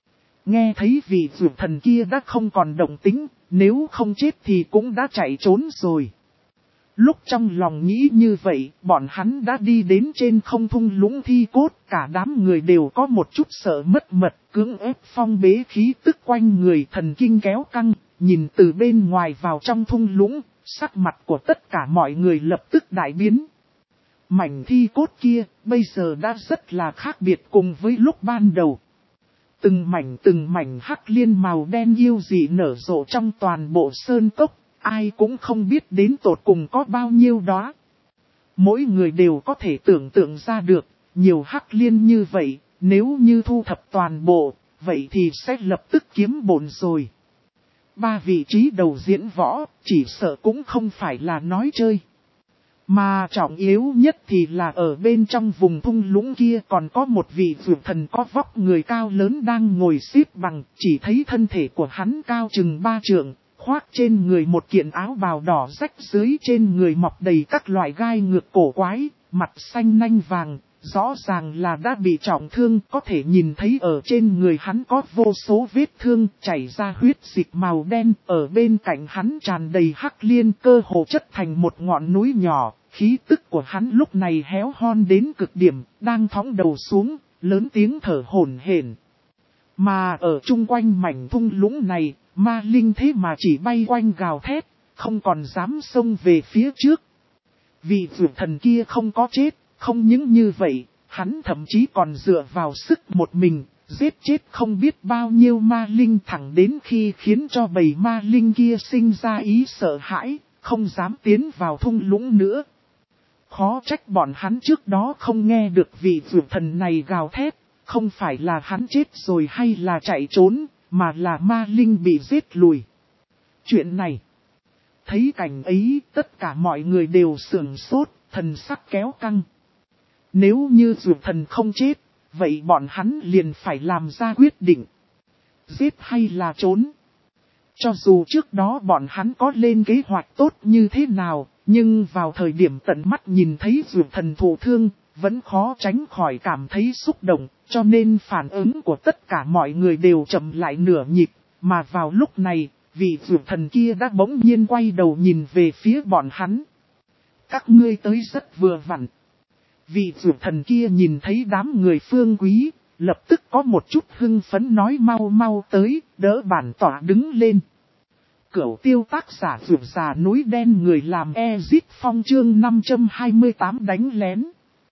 Nghe thấy vị vượt thần kia đã không còn động tính, nếu không chết thì cũng đã chạy trốn rồi. Lúc trong lòng nghĩ như vậy, bọn hắn đã đi đến trên không thung lũng thi cốt, cả đám người đều có một chút sợ mất mật, cưỡng ép phong bế khí tức quanh người, thần kinh kéo căng, nhìn từ bên ngoài vào trong thung lũng, sắc mặt của tất cả mọi người lập tức đại biến. Mảnh thi cốt kia, bây giờ đã rất là khác biệt cùng với lúc ban đầu. Từng mảnh từng mảnh hắc liên màu đen yêu dị nở rộ trong toàn bộ sơn cốc, ai cũng không biết đến tột cùng có bao nhiêu đó. Mỗi người đều có thể tưởng tượng ra được, nhiều hắc liên như vậy, nếu như thu thập toàn bộ, vậy thì sẽ lập tức kiếm bổn rồi. Ba vị trí đầu diễn võ, chỉ sợ cũng không phải là nói chơi. Mà trọng yếu nhất thì là ở bên trong vùng thung lũng kia còn có một vị vượt thần có vóc người cao lớn đang ngồi xếp bằng, chỉ thấy thân thể của hắn cao chừng ba trượng, khoác trên người một kiện áo bào đỏ rách, dưới trên người mọc đầy các loại gai ngược cổ quái, mặt xanh nanh vàng, rõ ràng là đã bị trọng thương, có thể nhìn thấy ở trên người hắn có vô số vết thương, chảy ra huyết dịch màu đen, ở bên cạnh hắn tràn đầy hắc liên, cơ hồ chất thành một ngọn núi nhỏ, khí tức của hắn lúc này héo hon đến cực điểm, đang thõng đầu xuống, lớn tiếng thở hổn hển. Mà ở chung quanh mảnh thung lũng này, ma linh thế mà chỉ bay quanh gào thét, không còn dám xông về phía trước. Vị vượt thần kia không có chết, không những như vậy, hắn thậm chí còn dựa vào sức một mình, giết chết không biết bao nhiêu ma linh, thẳng đến khi khiến cho bầy ma linh kia sinh ra ý sợ hãi, không dám tiến vào thung lũng nữa. Khó trách bọn hắn trước đó không nghe được vị vượt thần này gào thét, không phải là hắn chết rồi hay là chạy trốn, mà là ma linh bị giết lùi. Chuyện này, thấy cảnh ấy, tất cả mọi người đều sửng sốt, thần sắc kéo căng. Nếu như vượt thần không chết, vậy bọn hắn liền phải làm ra quyết định. Giết hay là trốn? Cho dù trước đó bọn hắn có lên kế hoạch tốt như thế nào, nhưng vào thời điểm tận mắt nhìn thấy vượt thần thụ thương, vẫn khó tránh khỏi cảm thấy xúc động, cho nên phản ứng của tất cả mọi người đều chậm lại nửa nhịp, mà vào lúc này, vị vượt thần kia đã bỗng nhiên quay đầu nhìn về phía bọn hắn. Các ngươi tới rất vừa vặn. Vị vượt thần kia nhìn thấy đám người Phương Quý, lập tức có một chút hưng phấn nói mau mau tới, đỡ bản tỏa đứng lên. Cửu tiêu tác giả vượt già núi đen người làm Ezit Phong chương năm trăm hai mươi tám đánh lén.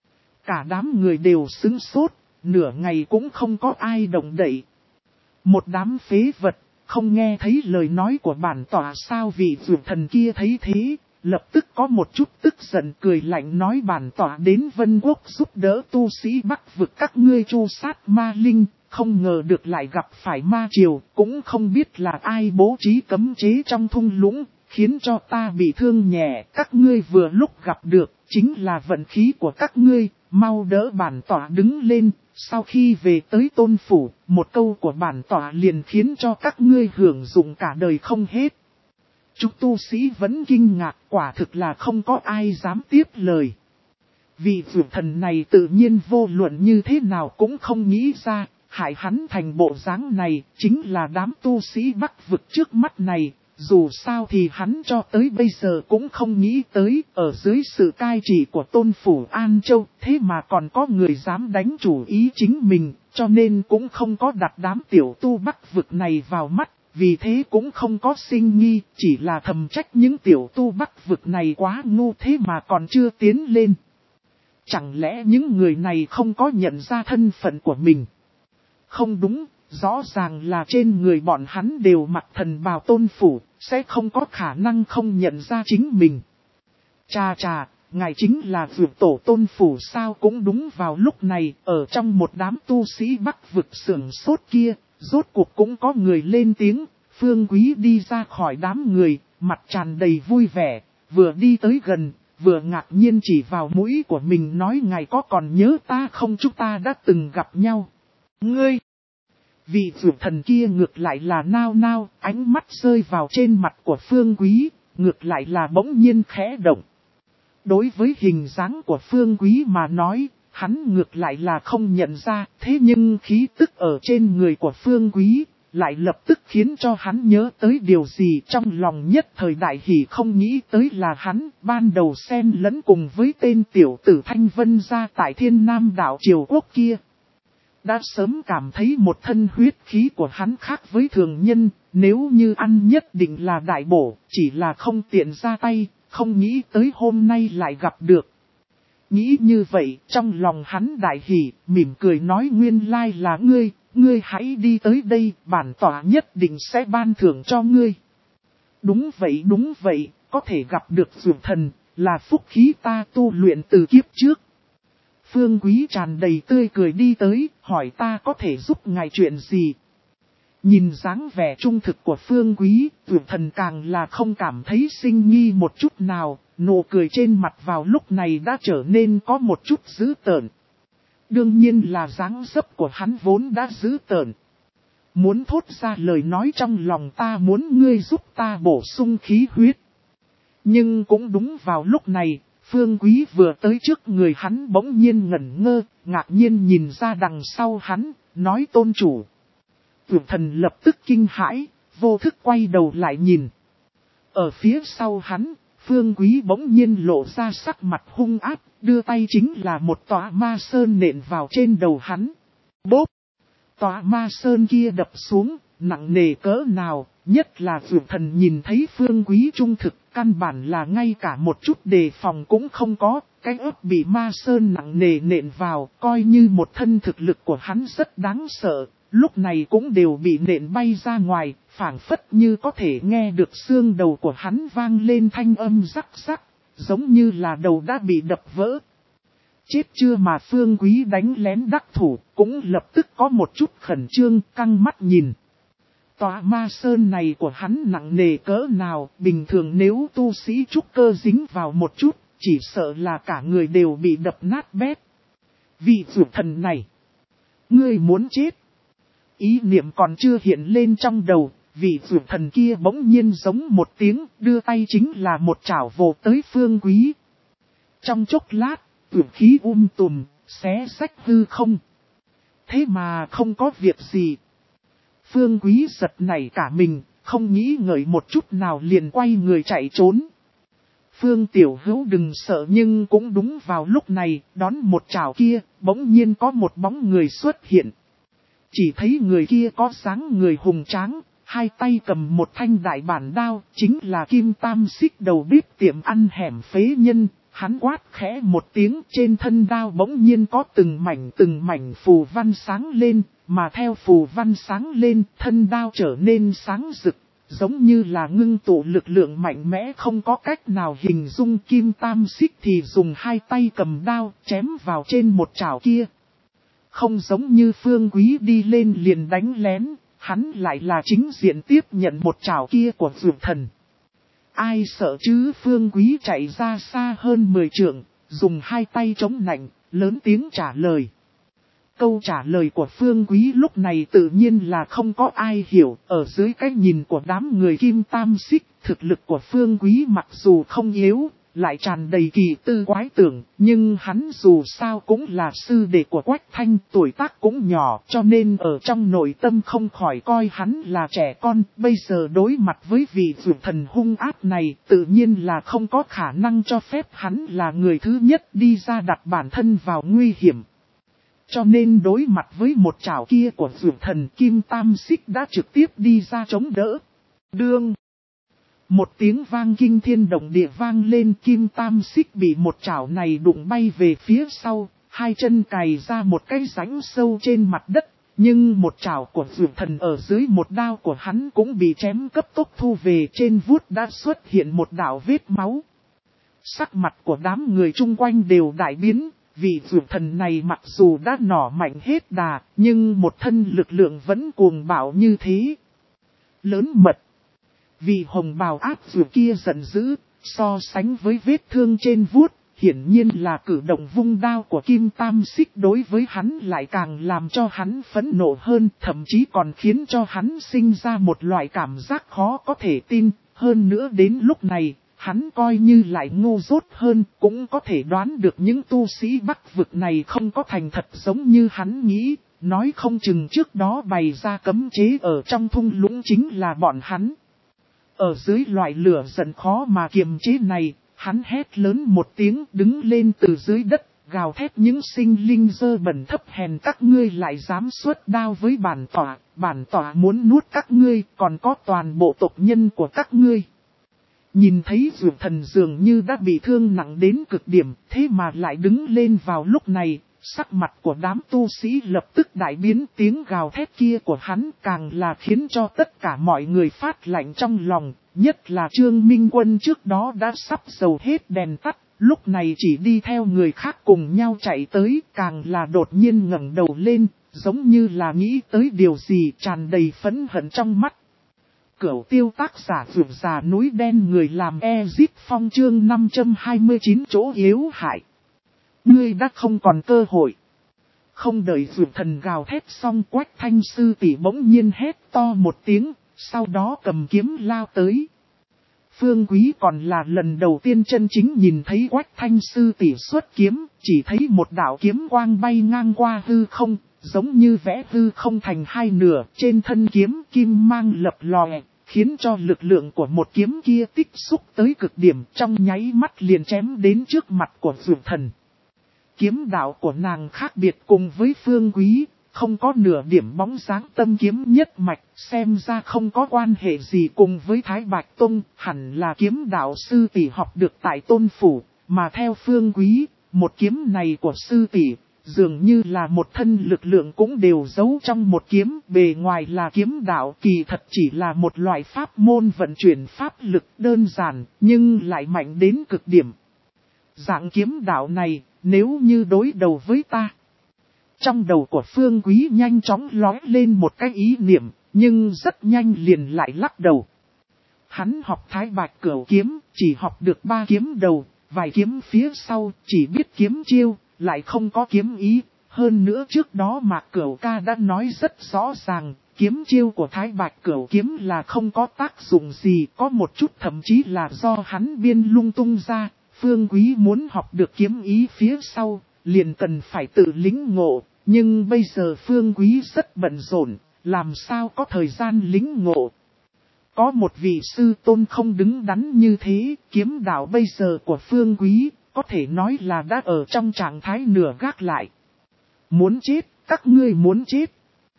Cả đám người đều sững sốt, nửa ngày cũng không có ai động đậy. Một đám phế vật, không nghe thấy lời nói của bản tỏa sao? Vị vượt thần kia thấy thế, lập tức có một chút tức giận cười lạnh nói bản tỏa đến Vân Quốc giúp đỡ tu sĩ Bắc vực các ngươi tru sát ma linh, không ngờ được lại gặp phải ma triều, cũng không biết là ai bố trí cấm chế trong thung lũng, khiến cho ta bị thương nhẹ, các ngươi vừa lúc gặp được, chính là vận khí của các ngươi, mau đỡ bản tỏa đứng lên, sau khi về tới tôn phủ, một câu của bản tỏa liền khiến cho các ngươi hưởng dụng cả đời không hết. Chúng tu sĩ vẫn kinh ngạc, quả thực là không có ai dám tiếp lời. Vị vượt thần này tự nhiên vô luận như thế nào cũng không nghĩ ra, hại hắn thành bộ dáng này, chính là đám tu sĩ Bắc vực trước mắt này. Dù sao thì hắn cho tới bây giờ cũng không nghĩ tới, ở dưới sự cai trị của tôn phủ An Châu, thế mà còn có người dám đánh chủ ý chính mình, cho nên cũng không có đặt đám tiểu tu Bắc vực này vào mắt, vì thế cũng không có sinh nghi, chỉ là thầm trách những tiểu tu Bắc vực này quá ngu thế mà còn chưa tiến lên. Chẳng lẽ những người này không có nhận ra thân phận của mình? Không đúng. Rõ ràng là trên người bọn hắn đều mặc thần bào tôn phủ, sẽ không có khả năng không nhận ra chính mình. Chà chà, ngài chính là vượt tổ tôn phủ sao? Cũng đúng vào lúc này, ở trong một đám tu sĩ Bắc vực sưởng sốt kia, rốt cuộc cũng có người lên tiếng. Phương Quý đi ra khỏi đám người, mặt tràn đầy vui vẻ, vừa đi tới gần, vừa ngạc nhiên chỉ vào mũi của mình nói ngài có còn nhớ ta không, chúng ta đã từng gặp nhau. Ngươi! Vị vượt thần kia ngược lại là nao nao, ánh mắt rơi vào trên mặt của Phương Quý, ngược lại là bỗng nhiên khẽ động. Đối với hình dáng của Phương Quý mà nói, hắn ngược lại là không nhận ra, thế nhưng khí tức ở trên người của Phương Quý, lại lập tức khiến cho hắn nhớ tới điều gì trong lòng nhất thời đại hỉ, không nghĩ tới là hắn ban đầu xen lẫn cùng với tên tiểu tử Thanh Vân gia tại Thiên Nam đảo Triều Quốc kia. Đã sớm cảm thấy một thân huyết khí của hắn khác với thường nhân, nếu như ăn nhất định là đại bổ, chỉ là không tiện ra tay, không nghĩ tới hôm nay lại gặp được. Nghĩ như vậy, trong lòng hắn đại hỉ, mỉm cười nói nguyên lai là ngươi, ngươi hãy đi tới đây, bản tỏa nhất định sẽ ban thưởng cho ngươi. Đúng vậy đúng vậy, có thể gặp được vượt thần, là phúc khí ta tu luyện từ kiếp trước. Phương Quý tràn đầy tươi cười đi tới, hỏi ta có thể giúp ngài chuyện gì? Nhìn dáng vẻ trung thực của Phương Quý, vượt thần càng là không cảm thấy sinh nghi một chút nào, nụ cười trên mặt vào lúc này đã trở nên có một chút dữ tợn. Đương nhiên là dáng dấp của hắn vốn đã dữ tợn. Muốn thốt ra lời nói trong lòng ta muốn ngươi giúp ta bổ sung khí huyết. Nhưng cũng đúng vào lúc này, Phương Quý vừa tới trước người hắn bỗng nhiên ngẩn ngơ, ngạc nhiên nhìn ra đằng sau hắn, nói tôn chủ. Vượt thần lập tức kinh hãi, vô thức quay đầu lại nhìn. Ở phía sau hắn, Phương Quý bỗng nhiên lộ ra sắc mặt hung ác, đưa tay chính là một tòa ma sơn nện vào trên đầu hắn. Bốp! Tòa ma sơn kia đập xuống, nặng nề cỡ nào, nhất là vượt thần nhìn thấy Phương Quý trung thực, căn bản là ngay cả một chút đề phòng cũng không có, cái ớt bị ma sơn nặng nề nện vào, coi như một thân thực lực của hắn rất đáng sợ, lúc này cũng đều bị nện bay ra ngoài, phảng phất như có thể nghe được xương đầu của hắn vang lên thanh âm rắc rắc, giống như là đầu đã bị đập vỡ. Chết chưa mà Phương Quý đánh lén đắc thủ, cũng lập tức có một chút khẩn trương, căng mắt nhìn. Tòa ma sơn này của hắn nặng nề cỡ nào, bình thường nếu tu sĩ trúc cơ dính vào một chút, chỉ sợ là cả người đều bị đập nát bét. Vị vượt thần này, ngươi muốn chết. Ý niệm còn chưa hiện lên trong đầu, vị vượt thần kia bỗng nhiên giống một tiếng, đưa tay chính là một chảo vồ tới Phương Quý. Trong chốc lát, vượt khí um tùm, xé rách hư không. Thế mà không có việc gì. Phương Quý giật nảy cả mình, không nghĩ ngợi một chút nào liền quay người chạy trốn. Phương Tiểu Hữu đừng sợ, nhưng cũng đúng vào lúc này, đón một chảo kia, bỗng nhiên có một bóng người xuất hiện. Chỉ thấy người kia có dáng người hùng tráng, hai tay cầm một thanh đại bản đao, chính là Kim Tam Xích đầu bếp tiệm ăn hẻm phế nhân. Hắn quát khẽ một tiếng, trên thân đao bỗng nhiên có từng mảnh từng mảnh phù văn sáng lên, mà theo phù văn sáng lên, thân đao trở nên sáng rực, giống như là ngưng tụ lực lượng mạnh mẽ không có cách nào hình dung. Kim Tam Xích thì dùng hai tay cầm đao, chém vào trên một chảo kia. Không giống như Phương Quý đi lên liền đánh lén, hắn lại là chính diện tiếp nhận một chảo kia của vượt thần. Ai sợ chứ, Phương Quý chạy ra xa hơn mười trượng, dùng hai tay chống nạnh, lớn tiếng trả lời. Câu trả lời của Phương Quý lúc này tự nhiên là không có ai hiểu, ở dưới cái nhìn của đám người Kim Tam Xích, thực lực của Phương Quý mặc dù không yếu, lại tràn đầy kỳ tư quái tưởng, nhưng hắn dù sao cũng là sư đệ của Quách Thanh, tuổi tác cũng nhỏ, cho nên ở trong nội tâm không khỏi coi hắn là trẻ con. Bây giờ đối mặt với vị vượt thần hung ác này, tự nhiên là không có khả năng cho phép hắn là người thứ nhất đi ra đặt bản thân vào nguy hiểm. Cho nên đối mặt với một chảo kia của vượt thần, Kim Tam Xích đã trực tiếp đi ra chống đỡ. Đương! Một tiếng vang kinh thiên động địa vang lên, Kim Tam Xích bị một chảo này đụng bay về phía sau, hai chân cày ra một cái rãnh sâu trên mặt đất, nhưng một chảo của vượt thần ở dưới một đao của hắn cũng bị chém cấp tốc thu về, trên vuốt đã xuất hiện một đạo vết máu. Sắc mặt của đám người chung quanh đều đại biến, vì vượt thần này mặc dù đã nỏ mạnh hết đà, nhưng một thân lực lượng vẫn cuồng bạo như thế. Lớn mật! Vị hồng bào áp vượt kia giận dữ, so sánh với vết thương trên vuốt, hiển nhiên là cử động vung đao của Kim Tam Xích đối với hắn lại càng làm cho hắn phẫn nộ hơn, thậm chí còn khiến cho hắn sinh ra một loại cảm giác khó có thể tin. Hơn nữa đến lúc này, hắn coi như lại ngu dốt hơn, cũng có thể đoán được những tu sĩ Bắc vực này không có thành thật giống như hắn nghĩ, nói không chừng trước đó bày ra cấm chế ở trong thung lũng chính là bọn hắn. Ở dưới loại lửa giận khó mà kiềm chế này, hắn hét lớn một tiếng đứng lên từ dưới đất, gào thét những sinh linh dơ bẩn thấp hèn các ngươi lại dám xuất đao với bản tỏa, bản tỏa muốn nuốt các ngươi, còn có toàn bộ tộc nhân của các ngươi. Nhìn thấy vượt thần dường như đã bị thương nặng đến cực điểm, thế mà lại đứng lên vào lúc này. Sắc mặt của đám tu sĩ lập tức đại biến, tiếng gào thét kia của hắn càng là khiến cho tất cả mọi người phát lạnh trong lòng, nhất là Trương Minh Quân trước đó đã sắp dầu hết đèn tắt, lúc này chỉ đi theo người khác cùng nhau chạy tới, càng là đột nhiên ngẩng đầu lên, giống như là nghĩ tới điều gì, tràn đầy phẫn hận trong mắt. Cửu tiêu tác giả vượt già núi đen người làm Ezip Phong chương năm trăm hai mươi chín chỗ yếu hại. Ngươi đã không còn cơ hội. Không đợi vượt thần gào thét xong, Quách Thanh sư tỷ bỗng nhiên hét to một tiếng, sau đó cầm kiếm lao tới. Phương Quý còn là lần đầu tiên chân chính nhìn thấy Quách Thanh sư tỷ xuất kiếm, chỉ thấy một đạo kiếm quang bay ngang qua hư không, giống như vẽ hư không thành hai nửa, trên thân kiếm kim mang lập lòe, khiến cho lực lượng của một kiếm kia tích xúc tới cực điểm, trong nháy mắt liền chém đến trước mặt của Dược Thần. Kiếm đạo của nàng khác biệt cùng với Phương Quý, không có nửa điểm bóng dáng tâm kiếm nhất mạch, xem ra không có quan hệ gì cùng với Thái Bạch Tông, hẳn là kiếm đạo sư tỷ học được tại Tôn Phủ, mà theo Phương Quý, một kiếm này của sư tỷ, dường như là một thân lực lượng cũng đều giấu trong một kiếm, bề ngoài là kiếm đạo, kỳ thật chỉ là một loại pháp môn vận chuyển pháp lực đơn giản, nhưng lại mạnh đến cực điểm. Dạng kiếm đạo này, nếu như đối đầu với ta. Trong đầu của Phương Quý nhanh chóng lóe lên một cái ý niệm, nhưng rất nhanh liền lại lắc đầu. Hắn học Thái Bạch Cửu kiếm, chỉ học được ba kiếm đầu, vài kiếm phía sau, chỉ biết kiếm chiêu, lại không có kiếm ý. Hơn nữa trước đó Mạc Cửu ca đã nói rất rõ ràng, kiếm chiêu của Thái Bạch Cửu kiếm là không có tác dụng gì, có một chút thậm chí là do hắn biên lung tung ra. Phương Quý muốn học được kiếm ý phía sau, liền cần phải tự lĩnh ngộ, nhưng bây giờ Phương Quý rất bận rộn, làm sao có thời gian lĩnh ngộ. Có một vị sư tôn không đứng đắn như thế, kiếm đạo bây giờ của Phương Quý, có thể nói là đã ở trong trạng thái nửa gác lại. Muốn chết, các ngươi muốn chết.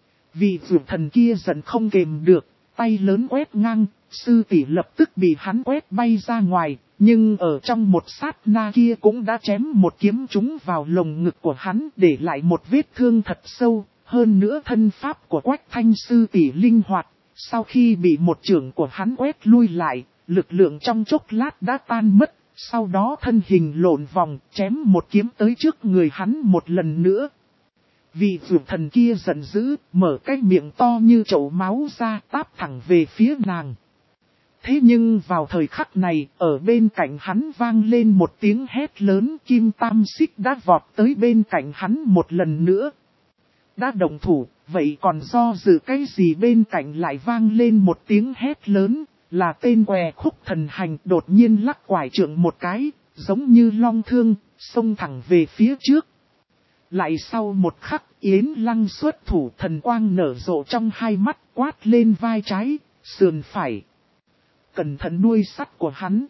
Vị Dược Thần kia giận không kềm được, tay lớn quét ngang, sư tỷ lập tức bị hắn quét bay ra ngoài. Nhưng ở trong một sát na kia cũng đã chém một kiếm trúng vào lồng ngực của hắn, để lại một vết thương thật sâu. Hơn nữa thân pháp của Quách Thanh sư tỷ linh hoạt, sau khi bị một chưởng của hắn quét lui lại, lực lượng trong chốc lát đã tan mất. Sau đó thân hình lộn vòng, chém một kiếm tới trước người hắn một lần nữa. Vị Dược Thần kia giận dữ, mở cái miệng to như chậu máu ra, táp thẳng về phía nàng. Thế nhưng vào thời khắc này, ở bên cạnh hắn vang lên một tiếng hét lớn, Kim Tam Xích đã vọt tới bên cạnh hắn một lần nữa. Đã động thủ, vậy còn do dự cái gì, bên cạnh lại vang lên một tiếng hét lớn, là tên què Khúc Thần Hành đột nhiên lắc quải trượng một cái, giống như long thương, xông thẳng về phía trước. Lại sau một khắc, Yến Lăng xuất thủ, thần quang nở rộ trong hai mắt, quát lên vai trái, sườn phải. Cẩn thận đuôi sắt của hắn.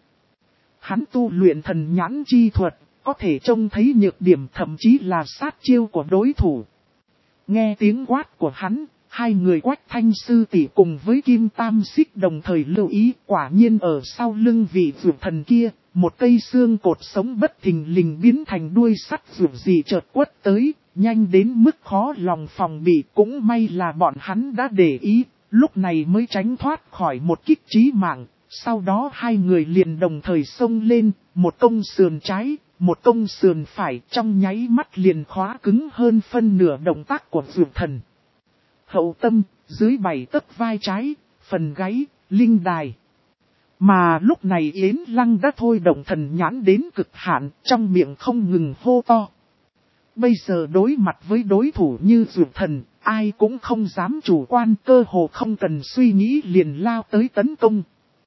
Hắn tu luyện thần nhãn chi thuật, có thể trông thấy nhược điểm thậm chí là sát chiêu của đối thủ. Nghe tiếng quát của hắn, hai người Quách Thanh sư tỷ cùng với Kim Tam Xích đồng thời lưu ý, quả nhiên ở sau lưng vị Dược Thần kia, một cây xương cột sống bất thình lình biến thành đuôi sắt dược gì chợt quất tới, nhanh đến mức khó lòng phòng bị, cũng may là bọn hắn đã để ý, lúc này mới tránh thoát khỏi một kích chí mạng. Sau đó hai người liền đồng thời xông lên, một công sườn trái, một công sườn phải, trong nháy mắt liền khóa cứng hơn phân nửa động tác của Dược Thần. Hậu tâm, dưới bảy tấc vai trái, phần gáy, linh đài. Mà lúc này Yến Lăng đã thôi động thần nhãn đến cực hạn, trong miệng không ngừng hô to. Bây giờ đối mặt với đối thủ như Dược Thần, ai cũng không dám chủ quan, cơ hồ không cần suy nghĩ liền lao tới tấn công.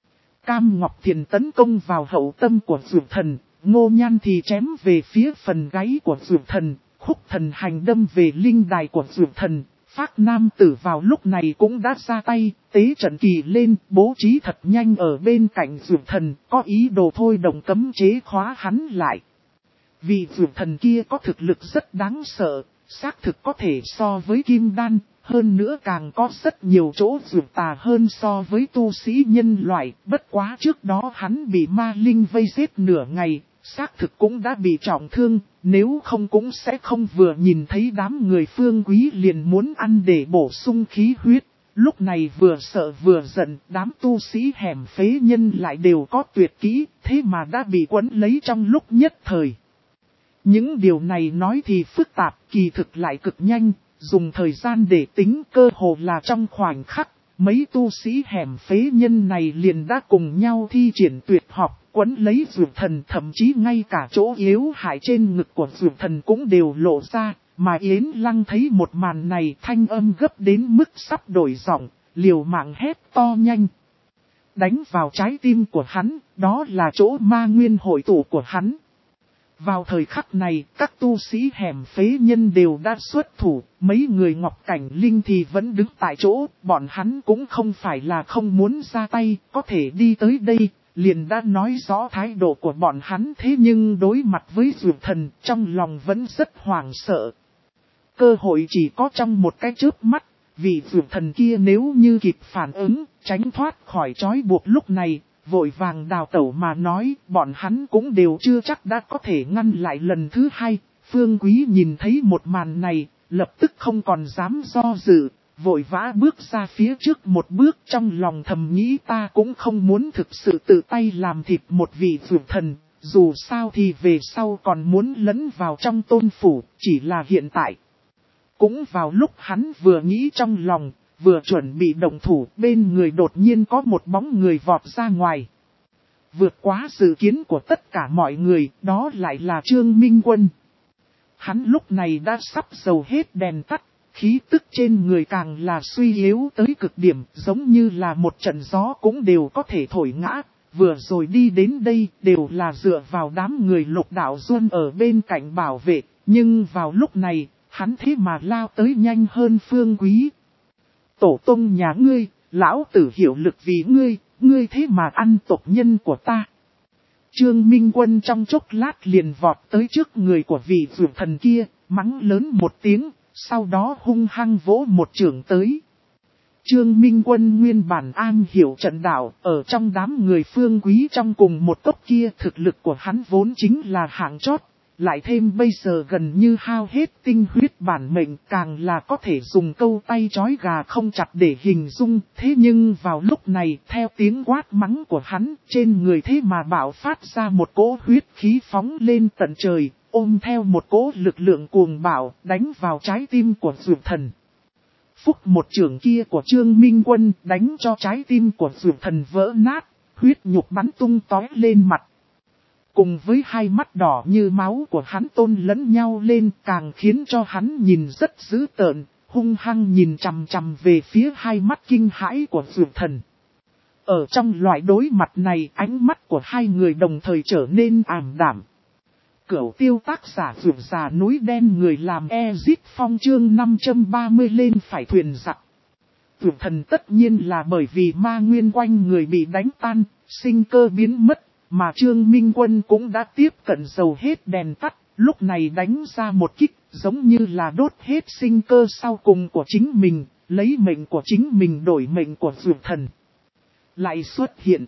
Cam Ngọc Thiền tấn công vào hậu tâm của Dược Thần, Ngô Nhan thì chém về phía phần gáy của Dược Thần, Khúc Thần Hành đâm về linh đài của Dược Thần. Phác Nam Tử vào lúc này cũng đã ra tay, tế trận kỳ lên, bố trí thật nhanh ở bên cạnh Dược Thần, có ý đồ thôi động cấm chế khóa hắn lại. Vì Dược Thần kia có thực lực rất đáng sợ, xác thực có thể so với Kim Đan, hơn nữa càng có rất nhiều chỗ dược tà hơn so với tu sĩ nhân loại, bất quá trước đó hắn bị ma linh vây giết nửa ngày, xác thực cũng đã bị trọng thương, nếu không cũng sẽ không vừa nhìn thấy đám người Phương Quý liền muốn ăn để bổ sung khí huyết. Lúc này vừa sợ vừa giận, đám tu sĩ hẻm phế nhân lại đều có tuyệt kỹ, thế mà đã bị quấn lấy trong lúc nhất thời. Những điều này nói thì phức tạp, kỳ thực lại cực nhanh, dùng thời gian để tính cơ hồ là trong khoảnh khắc, mấy tu sĩ hẻm phế nhân này liền đã cùng nhau thi triển tuyệt học, quấn lấy Dược Thần, thậm chí ngay cả chỗ yếu hại trên ngực của Dược Thần cũng đều lộ ra, mà Yến Lăng thấy một màn này thanh âm gấp đến mức sắp đổi giọng, liều mạng hét to nhanh. đánh vào trái tim của hắn, đó là chỗ ma nguyên hội tụ của hắn. Vào thời khắc này, các tu sĩ hẻm phế nhân đều đã xuất thủ, mấy người Ngọc Cảnh Linh thì vẫn đứng tại chỗ, bọn hắn cũng không phải là không muốn ra tay, có thể đi tới đây, liền đã nói rõ thái độ của bọn hắn, thế nhưng đối mặt với Dược Thần, trong lòng vẫn rất hoảng sợ. Cơ hội chỉ có trong một cái chớp mắt, vì Dược Thần kia nếu như kịp phản ứng, tránh thoát khỏi trói buộc lúc này, vội vàng đào tẩu mà nói, bọn hắn cũng đều chưa chắc đã có thể ngăn lại lần thứ hai. Phương Quý nhìn thấy một màn này, lập tức không còn dám do dự, vội vã bước ra phía trước một bước, trong lòng thầm nghĩ ta cũng không muốn thực sự tự tay làm thịt một vị Dược Thần, dù sao thì về sau còn muốn lấn vào trong tôn phủ, chỉ là hiện tại. Cũng vào lúc hắn vừa nghĩ trong lòng, vừa chuẩn bị động thủ, bên người đột nhiên có một bóng người vọt ra ngoài. Vượt quá dự kiến của tất cả mọi người, đó lại là Trương Minh Quân. Hắn lúc này đã sắp dầu hết đèn tắt, khí tức trên người càng là suy yếu tới cực điểm, giống như là một trận gió cũng đều có thể thổi ngã. Vừa rồi đi đến đây đều là dựa vào đám người Lục Đạo Duân ở bên cạnh bảo vệ, nhưng vào lúc này, hắn thế mà lao tới nhanh hơn Phương Quý. Tổ tông nhà ngươi, lão tử hiểu lực vì ngươi, ngươi thế mà ăn tộc nhân của ta. Trương Minh Quân trong chốc lát liền vọt tới trước người của vị Dược Thần kia, mắng lớn một tiếng, sau đó hung hăng vỗ một chưởng tới. Trương Minh Quân nguyên bản an hiểu trận đạo, ở trong đám người Phương Quý trong cùng một tốc kia thực lực của hắn vốn chính là hạng chót. Lại thêm bây giờ gần như hao hết tinh huyết bản mệnh, càng là có thể dùng câu tay trói gà không chặt để hình dung. Thế nhưng vào lúc này, theo tiếng quát mắng của hắn, trên người thế mà bạo phát ra một cỗ huyết khí phóng lên tận trời, ôm theo một cỗ lực lượng cuồng bạo, đánh vào trái tim của Dược Thần. Phúc một chưởng kia của Trương Minh Quân đánh cho trái tim của Dược Thần vỡ nát, huyết nhục bắn tung tóe lên mặt. Cùng với hai mắt đỏ như máu của hắn tôn lẫn nhau lên, càng khiến cho hắn nhìn rất dữ tợn, hung hăng nhìn chằm chằm về phía hai mắt kinh hãi của Dược Thần. Ở trong loại đối mặt này, ánh mắt của hai người đồng thời trở nên ảm đạm. Cửu tiêu tác giả Dược Già núi đen người làm Ezit Phong chương năm trăm ba mươi lên phải thuyền giặc. Dược Thần tất nhiên là bởi vì ma nguyên quanh người bị đánh tan, sinh cơ biến mất. Mà Trương Minh Quân cũng đã tiếp cận dầu hết đèn tắt, lúc này đánh ra một kích, giống như là đốt hết sinh cơ sau cùng của chính mình, lấy mệnh của chính mình đổi mệnh của Dược Thần. Lại xuất hiện.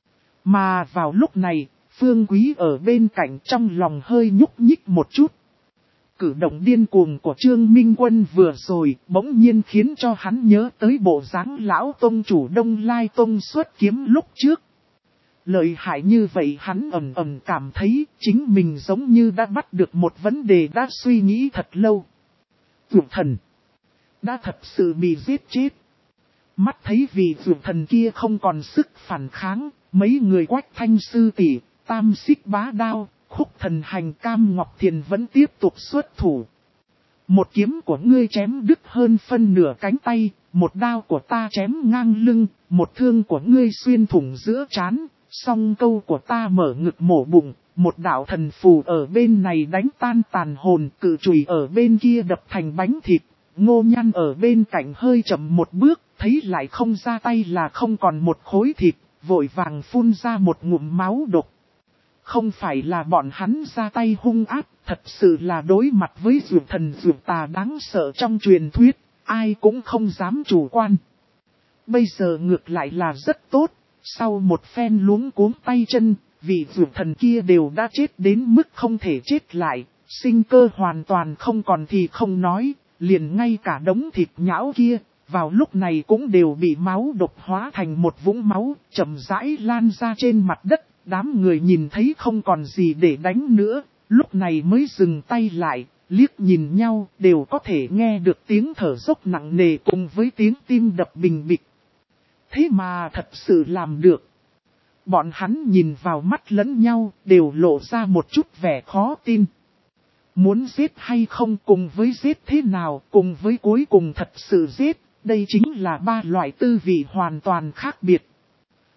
Mà vào lúc này, Phương Quý ở bên cạnh trong lòng hơi nhúc nhích một chút. Cử động điên cuồng của Trương Minh Quân vừa rồi, bỗng nhiên khiến cho hắn nhớ tới bộ dáng lão tông chủ Đông Lai Tông xuất kiếm lúc trước. Lợi hại như vậy hắn ầm ầm cảm thấy chính mình giống như đã bắt được một vấn đề đã suy nghĩ thật lâu. Dược Thần đã thật sự bị giết chết. Mắt thấy vì Dược Thần kia không còn sức phản kháng, mấy người Quách Thanh Sư tỷ, Tam Xích Bá Đao, Khúc Thần Hành Cam Ngọc Thiền vẫn tiếp tục xuất thủ. Một kiếm của ngươi chém đứt hơn phân nửa cánh tay, một đao của ta chém ngang lưng, một thương của ngươi xuyên thủng giữa trán. Song câu của ta mở ngực mổ bụng, một đạo thần phù ở bên này đánh tan tàn hồn, cự chùy ở bên kia đập thành bánh thịt. Ngô Nhăn ở bên cạnh hơi chậm một bước, thấy lại không ra tay là không còn một khối thịt, vội vàng phun ra một ngụm máu độc. Không phải là bọn hắn ra tay hung ác, thật sự là đối mặt với Dược Thần Dược Tà đáng sợ trong truyền thuyết, ai cũng không dám chủ quan. Bây giờ ngược lại là rất tốt. Sau một phen luống cuống tay chân, vị Dược Thần kia đều đã chết đến mức không thể chết lại, sinh cơ hoàn toàn không còn thì không nói, liền ngay cả đống thịt nhão kia, vào lúc này cũng đều bị máu độc hóa thành một vũng máu, chậm rãi lan ra trên mặt đất, đám người nhìn thấy không còn gì để đánh nữa, lúc này mới dừng tay lại, liếc nhìn nhau, đều có thể nghe được tiếng thở dốc nặng nề cùng với tiếng tim đập bình bịch. Thế mà thật sự làm được. Bọn hắn nhìn vào mắt lẫn nhau, đều lộ ra một chút vẻ khó tin. Muốn giết hay không cùng với giết thế nào, cùng với cuối cùng thật sự giết, đây chính là ba loại tư vị hoàn toàn khác biệt.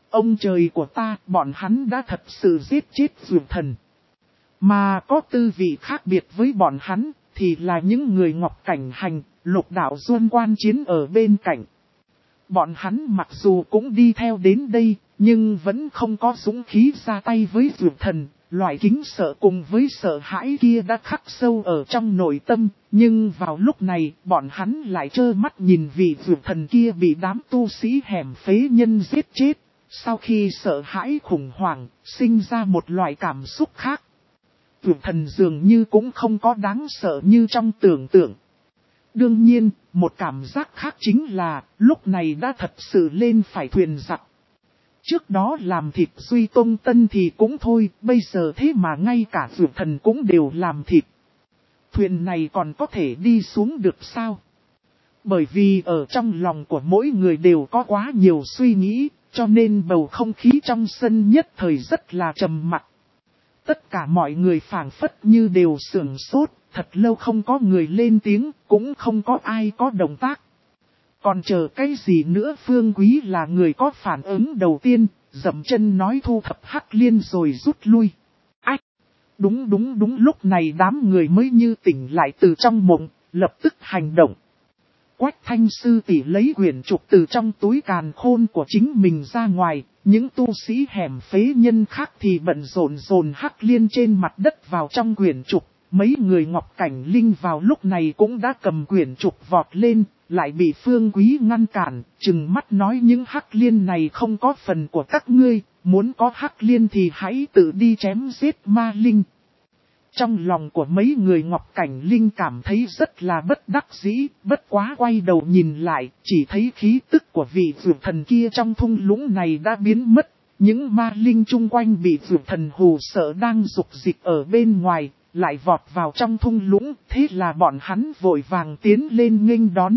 Ông trời của ta, bọn hắn đã thật sự giết chết Dược Thần. Mà có tư vị khác biệt với bọn hắn, thì là những người Ngọc Cảnh Hành, Lục Đạo Duân quan chiến ở bên cạnh. Bọn hắn mặc dù cũng đi theo đến đây, nhưng vẫn không có dũng khí ra tay với Dược Thần. Loại kính sợ cùng với sợ hãi kia đã khắc sâu ở trong nội tâm, nhưng vào lúc này, bọn hắn lại trơ mắt nhìn vị Dược Thần kia bị đám tu sĩ hẻm phế nhân giết chết. Sau khi sợ hãi khủng hoảng, sinh ra một loại cảm xúc khác. Dược Thần dường như cũng không có đáng sợ như trong tưởng tượng. Đương nhiên, một cảm giác khác chính là, lúc này đã thật sự lên phải thuyền giặc. Trước đó làm thịt Duy Tông Tân thì cũng thôi, bây giờ thế mà ngay cả Dược Thần cũng đều làm thịt. Thuyền này còn có thể đi xuống được sao? Bởi vì ở trong lòng của mỗi người đều có quá nhiều suy nghĩ, cho nên bầu không khí trong sân nhất thời rất là trầm mặc. Tất cả mọi người phảng phất như đều sửng sốt, thật lâu không có người lên tiếng, cũng không có ai có động tác. Còn chờ cái gì nữa? Phương Quý là người có phản ứng đầu tiên, dậm chân nói thu thập Hắc Liên rồi rút lui. Ách! Đúng đúng đúng, lúc này đám người mới như tỉnh lại từ trong mộng, lập tức hành động. Quách Thanh sư tỷ lấy quyển trục từ trong túi càn khôn của chính mình ra ngoài, những tu sĩ hẻm phế nhân khác thì bận rộn dồn Hắc Liên trên mặt đất vào trong quyển trục. Mấy người Ngọc Cảnh Linh vào lúc này cũng đã cầm quyển trục vọt lên, lại bị Phương Quý ngăn cản, trừng mắt nói những Hắc Liên này không có phần của các ngươi, muốn có Hắc Liên thì hãy tự đi chém giết ma linh. Trong lòng của mấy người Ngọc Cảnh Linh cảm thấy rất là bất đắc dĩ, bất quá quay đầu nhìn lại, chỉ thấy khí tức của vị Dược Thần kia trong thung lũng này đã biến mất. Những ma linh chung quanh bị Dược Thần hù sợ đang dục dịch ở bên ngoài, lại vọt vào trong thung lũng, thế là bọn hắn vội vàng tiến lên nghênh đón.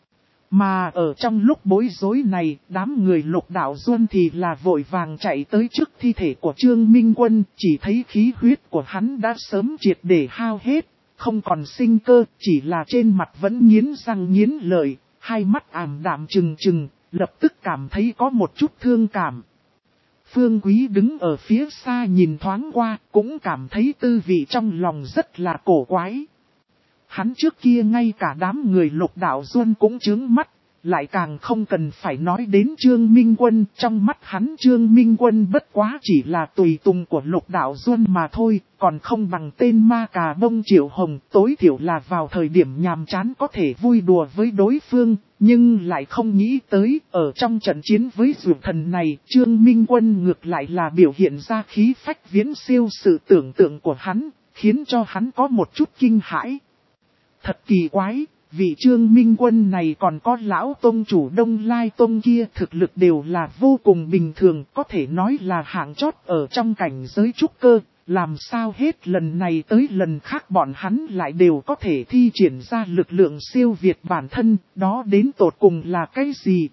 Mà ở trong lúc bối rối này, đám người Lục Đạo Duân thì là vội vàng chạy tới trước thi thể của Trương Minh Quân, chỉ thấy khí huyết của hắn đã sớm triệt để hao hết, không còn sinh cơ, chỉ là trên mặt vẫn nghiến răng nghiến lợi, hai mắt ảm đạm trừng trừng, lập tức cảm thấy có một chút thương cảm. Phương Quý đứng ở phía xa nhìn thoáng qua, cũng cảm thấy tư vị trong lòng rất là cổ quái. Hắn trước kia ngay cả đám người Lục Đạo Duân cũng trướng mắt, lại càng không cần phải nói đến Trương Minh Quân. Trong mắt hắn Trương Minh Quân bất quá chỉ là tùy tùng của Lục Đạo Duân mà thôi, còn không bằng tên ma cà bông Triệu Hồng, tối thiểu là vào thời điểm nhàm chán có thể vui đùa với đối phương. Nhưng lại không nghĩ tới, ở trong trận chiến với Dược Thần này, Trương Minh Quân ngược lại là biểu hiện ra khí phách viễn siêu sự tưởng tượng của hắn, khiến cho hắn có một chút kinh hãi. Thật kỳ quái, vị Trương Minh Quân này còn có lão tông chủ Đông Lai Tông kia thực lực đều là vô cùng bình thường, có thể nói là hạng chót ở trong cảnh giới trúc cơ. Làm sao hết lần này tới lần khác bọn hắn lại đều có thể thi triển ra lực lượng siêu việt bản thân, đó đến tột cùng là cái gì?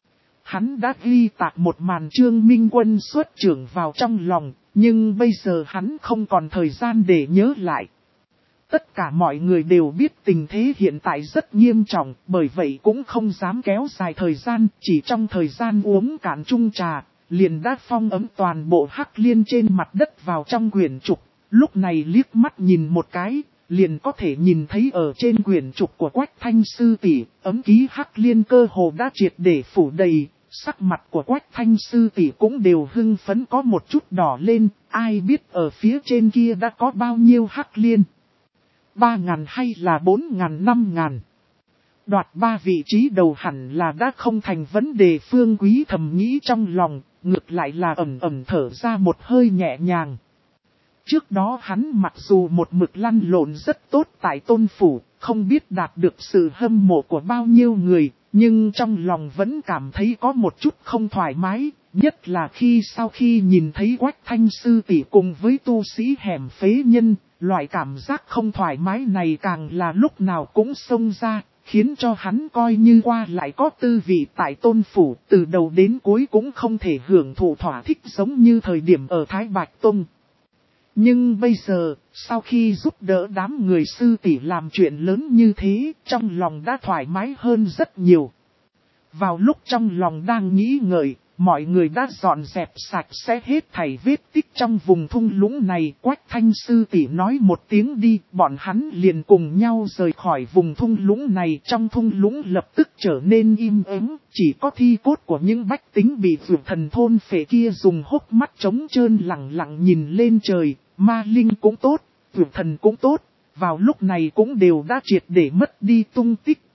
Hắn đã ghi tạc một màn Trương Minh Quân xuất trưởng vào trong lòng, nhưng bây giờ hắn không còn thời gian để nhớ lại. Tất cả mọi người đều biết tình thế hiện tại rất nghiêm trọng, bởi vậy cũng không dám kéo dài thời gian, chỉ trong thời gian uống cạn chung trà. Liền đã phong ấm toàn bộ Hắc Liên trên mặt đất vào trong quyển trục, lúc này liếc mắt nhìn một cái, liền có thể nhìn thấy ở trên quyển trục của Quách Thanh sư tỷ, ấm ký Hắc Liên cơ hồ đã triệt để phủ đầy, sắc mặt của Quách Thanh sư tỷ cũng đều hưng phấn có một chút đỏ lên, ai biết ở phía trên kia đã có bao nhiêu Hắc Liên. Ba ngàn hay là bốn ngàn năm ngàn. Đoạt ba vị trí đầu hẳn là đã không thành vấn đề. Phương Quý thầm nghĩ trong lòng, ngược lại là ẩm ẩm thở ra một hơi nhẹ nhàng. Trước đó hắn mặc dù một mực lăn lộn rất tốt tại Tôn Phủ, không biết đạt được sự hâm mộ của bao nhiêu người, nhưng trong lòng vẫn cảm thấy có một chút không thoải mái, nhất là khi sau khi nhìn thấy Quách Thanh sư tỷ cùng với tu sĩ hẻm phế nhân, loại cảm giác không thoải mái này càng là lúc nào cũng xông ra. Khiến cho hắn coi như qua lại có tư vị tại Tôn Phủ, từ đầu đến cuối cũng không thể hưởng thụ thỏa thích giống như thời điểm ở Thái Bạch Tông. Nhưng bây giờ, sau khi giúp đỡ đám người sư tỷ làm chuyện lớn như thế, trong lòng đã thoải mái hơn rất nhiều. Vào lúc trong lòng đang nghĩ ngợi, mọi người đã dọn dẹp sạch sẽ hết thảy vết tích trong vùng thung lũng này. Quách Thanh sư tỷ nói một tiếng đi, bọn hắn liền cùng nhau rời khỏi vùng thung lũng này. Trong thung lũng lập tức trở nên im ắng, chỉ có thi cốt của những bách tính bị vượt thần thôn phệ kia dùng hốc mắt trống trơn lặng lặng nhìn lên trời. Ma linh cũng tốt, vượt thần cũng tốt, vào lúc này cũng đều đã triệt để mất đi tung tích.